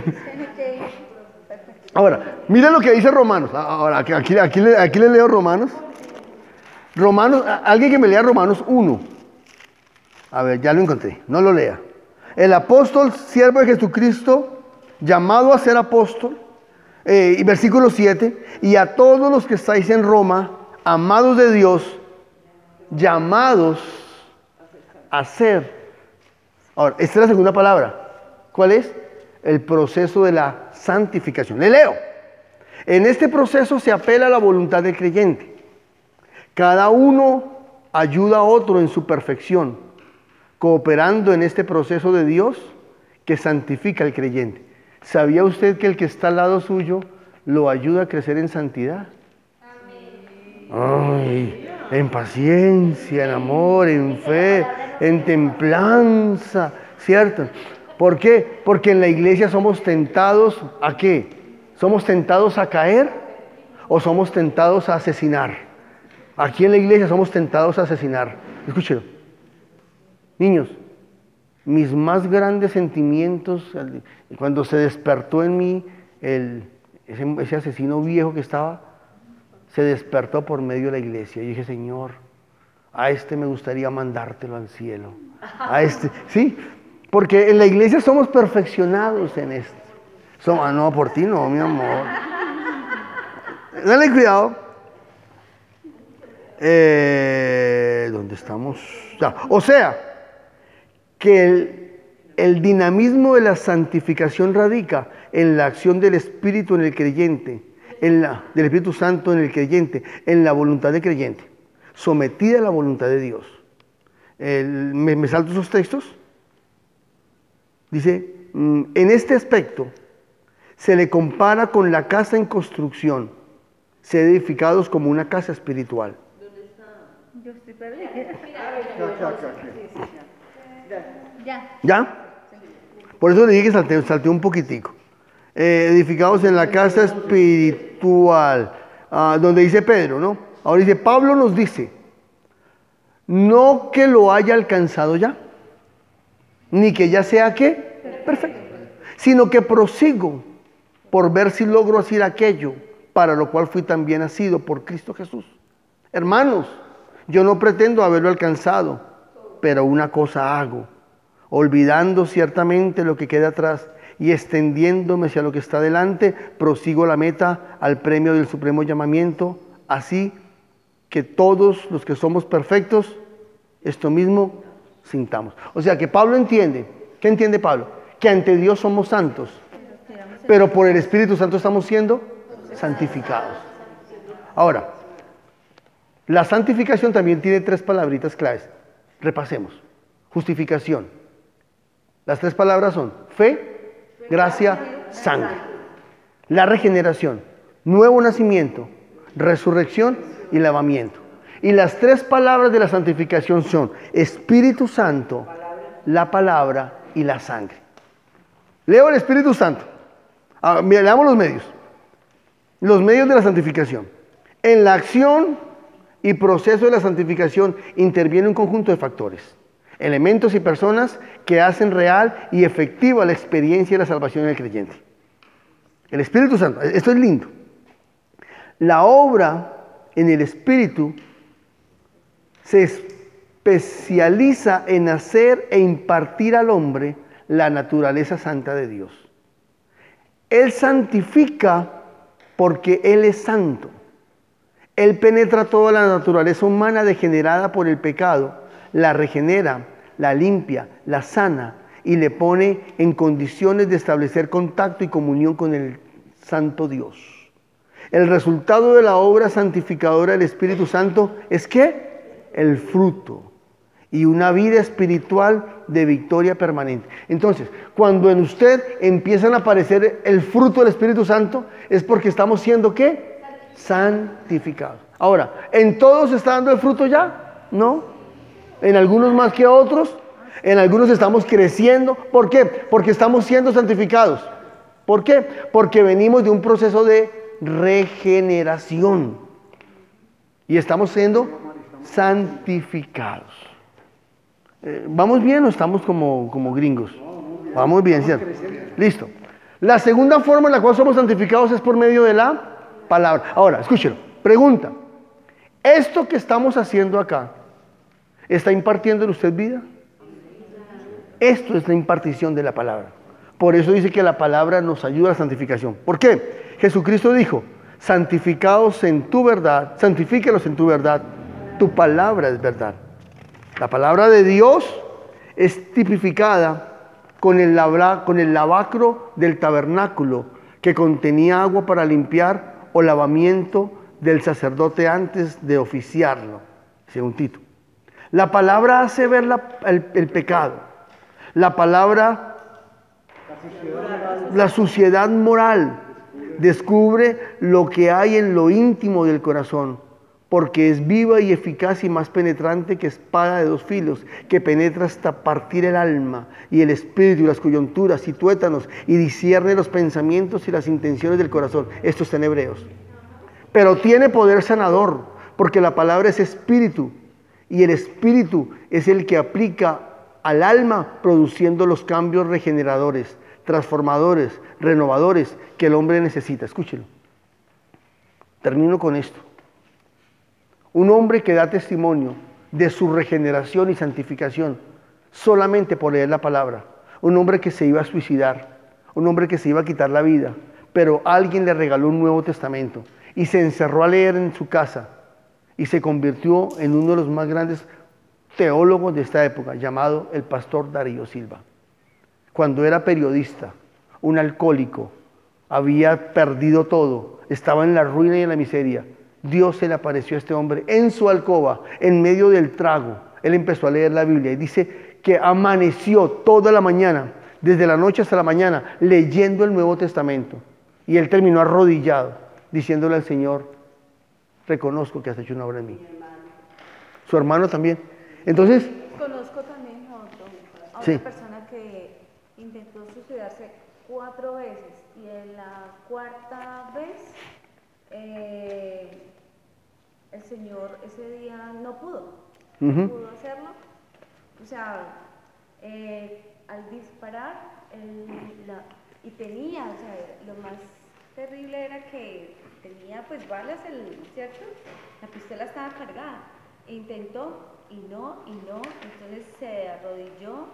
Ahora, miren lo que dice Romanos. Ahora, aquí le leo Romanos. Alguien que me lea Romanos 1. A ver, ya lo encontré, no lo lea. El apóstol, siervo de Jesucristo, llamado a ser apóstol, y versículo 7, y a todos los que estáis en Roma, amados de Dios, llamados a ser. Ahora, esta es la segunda palabra. ¿Cuál es? El proceso de la santificación. Le leo. En este proceso se apela a la voluntad del creyente. Cada uno ayuda a otro en su perfección, cooperando en este proceso de Dios que santifica al creyente. ¿Sabía usted que el que está al lado suyo lo ayuda a crecer en santidad? Ay, en paciencia, en amor, en fe, en templanza, ¿cierto? ¿Por qué? Porque en la iglesia somos tentados ¿a qué? ¿Somos tentados a caer o somos tentados a asesinar? Aquí en la iglesia somos tentados a asesinar. Escúchelo. Niños, mis más grandes sentimientos, cuando se despertó en mí ese asesino viejo que estaba, se despertó por medio de la iglesia. Y dije, Señor, a este me gustaría mandártelo al cielo. A este, ¿sí? Porque en la iglesia somos perfeccionados en esto. No, por ti no, mi amor. Dale cuidado. ¿Dónde estamos? O sea, que el dinamismo de la santificación radica en la acción del Espíritu en el creyente, del Espíritu Santo en el creyente, en la voluntad del creyente, sometida a la voluntad de Dios. ¿Me salto esos textos? Dice, en este aspecto se le compara con la casa en construcción, ser edificados como una casa espiritual. ¿Dónde está? Yo estoy perdida. Aquí. Ya. ¿Ya? Por eso le dije que salté un poquitico. Edificados en la casa espiritual, donde dice Pedro, ¿no? Ahora dice, Pablo nos dice, no que lo haya alcanzado ya, ni que ya sea ¿qué? Perfecto, sino que prosigo por ver si logro hacer aquello para lo cual fui también nacido por Cristo Jesús. Hermanos, yo no pretendo haberlo alcanzado, pero una cosa hago, olvidando ciertamente lo que queda atrás y extendiéndome hacia lo que está delante, prosigo la meta al premio del supremo llamamiento, así que todos los que somos perfectos, esto mismo sintamos. O sea que Pablo entiende, ¿qué entiende Pablo? Que ante Dios somos santos, pero por el Espíritu Santo estamos siendo santificados. Ahora, la santificación también tiene 3 palabritas claves. Repasemos. Justificación. Las 3 palabras son fe, gracia, sangre. La regeneración, nuevo nacimiento, resurrección y lavamiento. Y las 3 palabras de la santificación son Espíritu Santo, la palabra y la sangre. Leo el Espíritu Santo. Leamos los medios. Los medios de la santificación. En la acción y proceso de la santificación interviene un conjunto de factores, elementos y personas que hacen real y efectiva la experiencia de la salvación del creyente. El Espíritu Santo, esto es lindo. La obra en el Espíritu se especializa en hacer e impartir al hombre la naturaleza santa de Dios. Él santifica porque Él es santo. Él penetra toda la naturaleza humana degenerada por el pecado, la regenera, la limpia, la sana y le pone en condiciones de establecer contacto y comunión con el santo Dios. El resultado de la obra santificadora del Espíritu Santo es ¿qué? El fruto y una vida espiritual de victoria permanente. Entonces, cuando en usted empiezan a aparecer el fruto del Espíritu Santo, es porque estamos siendo ¿qué? Santificados. Ahora, ¿en todos está dando el fruto ya? No. En algunos más que otros. En algunos estamos creciendo. ¿Por qué? Porque estamos siendo santificados. ¿Por qué? Porque venimos de un proceso de regeneración. Y estamos siendo santificados. ¿Vamos bien o estamos como gringos? Vamos bien, ¿cierto? Listo. La segunda forma en la cual somos santificados es por medio de la palabra. Ahora, escúchelo. Pregunta. ¿Esto que estamos haciendo acá está impartiendo en usted vida? Esto es la impartición de la palabra. Por eso dice que la palabra nos ayuda a la santificación. ¿Por qué? Jesucristo dijo, santificados en tu verdad, santifícalos en tu verdad, tu palabra es verdad. La palabra de Dios es tipificada con el lavacro del tabernáculo que contenía agua para limpiar o lavamiento del sacerdote antes de oficiarlo, según Tito. La palabra hace ver el pecado. La palabra, la suciedad moral, descubre lo que hay en lo íntimo del corazón, porque es viva y eficaz y más penetrante que espada de 2 filos, que penetra hasta partir el alma y el espíritu y las coyunturas y tuétanos y discierne los pensamientos y las intenciones del corazón. Esto está en Hebreos. Pero tiene poder sanador, porque la palabra es espíritu y el espíritu es el que aplica al alma produciendo los cambios regeneradores, transformadores, renovadores que el hombre necesita. Escúchelo. Termino con esto. Un hombre que da testimonio de su regeneración y santificación solamente por leer la palabra. Un hombre que se iba a suicidar, un hombre que se iba a quitar la vida, pero alguien le regaló un Nuevo Testamento y se encerró a leer en su casa y se convirtió en uno de los más grandes teólogos de esta época, llamado el pastor Darío Silva. Cuando era periodista, un alcohólico, había perdido todo, estaba en la ruina y en la miseria. Dios se le apareció a este hombre en su alcoba, en medio del trago. Él empezó a leer la Biblia y dice que amaneció toda la mañana, desde la noche hasta la mañana, leyendo el Nuevo Testamento. Y él terminó arrodillado, diciéndole al Señor, reconozco que has hecho una obra en mí. Su hermano también. Entonces, Conozco también a otra Sí. persona que intentó suicidarse 4 veces y en la 4ª vez el Señor ese día no pudo hacerlo. O sea, al disparar y tenía, o sea, lo más terrible era que tenía pues balas, ¿cierto? La pistola estaba cargada. E intentó y no, entonces se arrodilló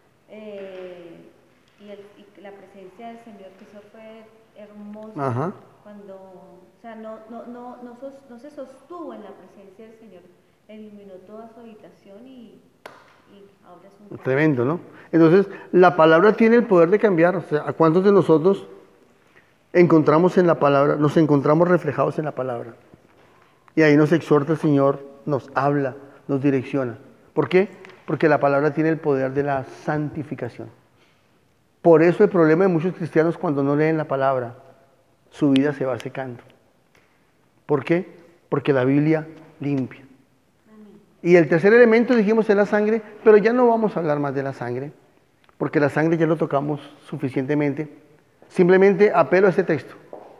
y la presencia del Señor, que eso fue hermoso. Ajá. Cuando, o sea, no se sostuvo en la presencia del Señor, eliminó toda su habitación y ahora es un... Tremendo, ¿no? Entonces, la palabra tiene el poder de cambiar. O sea, ¿a cuántos de nosotros encontramos en la palabra, nos encontramos reflejados en la palabra? Y ahí nos exhorta el Señor, nos habla, nos direcciona. ¿Por qué? Porque la palabra tiene el poder de la santificación. Por eso el problema de muchos cristianos cuando no leen la palabra, su vida se va secando. ¿Por qué? Porque la Biblia limpia. Y el tercer elemento, dijimos, es la sangre, pero ya no vamos a hablar más de la sangre, porque la sangre ya lo tocamos suficientemente. Simplemente apelo a este texto.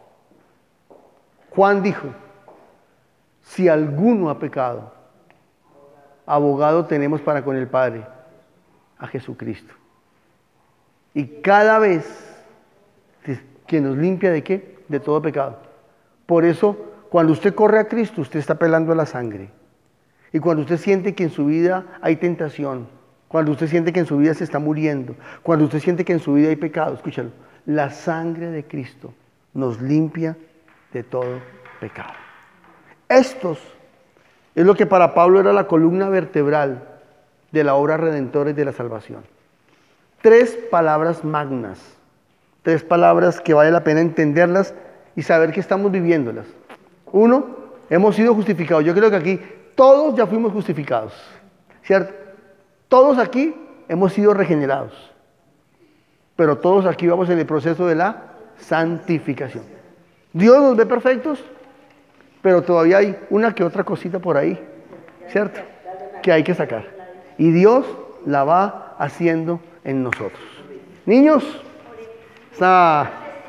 Juan dijo, si alguno ha pecado, abogado tenemos para con el Padre, a Jesucristo. Y cada vez que nos limpia ¿de qué? De todo pecado. Por eso, cuando usted corre a Cristo, usted está apelando a la sangre. Y cuando usted siente que en su vida hay tentación, cuando usted siente que en su vida se está muriendo, cuando usted siente que en su vida hay pecado, escúchalo, la sangre de Cristo nos limpia de todo pecado. Estos es lo que para Pablo era la columna vertebral de la obra redentora y de la salvación. 3 palabras magnas, 3 palabras que vale la pena entenderlas y saber que estamos viviéndolas. 1, hemos sido justificados. Yo creo que aquí todos ya fuimos justificados, ¿cierto? Todos aquí hemos sido regenerados, pero todos aquí vamos en el proceso de la santificación. Dios nos ve perfectos, pero todavía hay una que otra cosita por ahí, ¿cierto? Que hay que sacar. Y Dios la va haciendo en nosotros. Niños, esta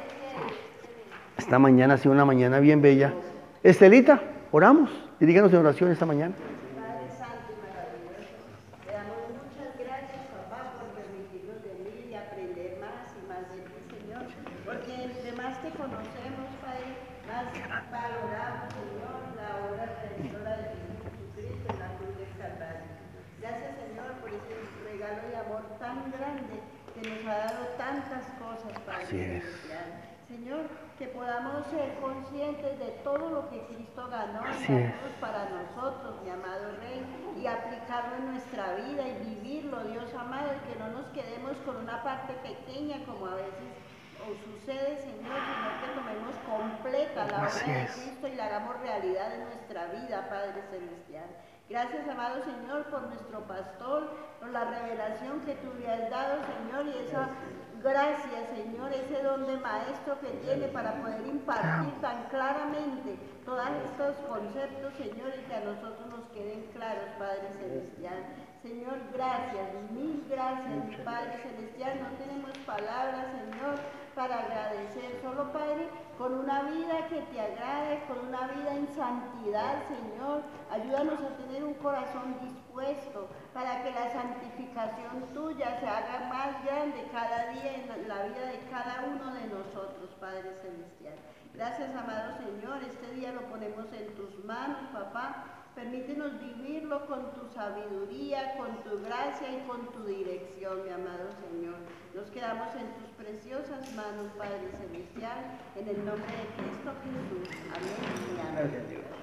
mañana ha sido una mañana bien bella. Estelita, oramos. Diríganos en oración esta mañana. Padre Santo y maravilloso, le damos muchas gracias, papá, por permitirnos venir y aprender más y más de ti, Señor, porque entre más te conocemos, Padre, más valoramos, Señor, la obra redentora de Jesucristo en la cruz del Calvario. Gracias, Señor, por ese regalo de amor tan grande que nos ha dado tantas cosas, Padre celestial. Señor, que podamos ser conscientes de todo lo que Cristo ganó en la cruz para nosotros, mi amado Rey, y aplicarlo en nuestra vida y vivirlo, Dios amado, y que no nos quedemos con una parte pequeña como a veces sucede, Señor, sino que tomemos completa la obra de Cristo y la hagamos realidad en nuestra vida, Padre Celestial. Gracias, amado Señor, por nuestro pastor, por la revelación que tú le has dado, Señor, y esa gracia, Señor, ese don de maestro que tiene para poder impartir tan claramente todos estos conceptos, Señor, y que a nosotros nos queden claros, Padre Celestial. Señor, gracias, mil gracias, mi Padre Celestial. No tenemos palabras, Señor, para agradecer. Solo, Padre, con una vida que te agrade, con una vida en santidad, Señor. Ayúdanos a tener un corazón dispuesto para que la santificación tuya se haga más grande cada día en la vida de cada uno de nosotros, Padre Celestial. Gracias, amado Señor. Este día lo ponemos en tus manos, papá. Permítenos vivirlo con tu sabiduría, con tu gracia y con tu dirección, mi amado Señor. Nos quedamos en tus preciosas manos, Padre Celestial, en el nombre de Cristo Jesús. Amén y amén.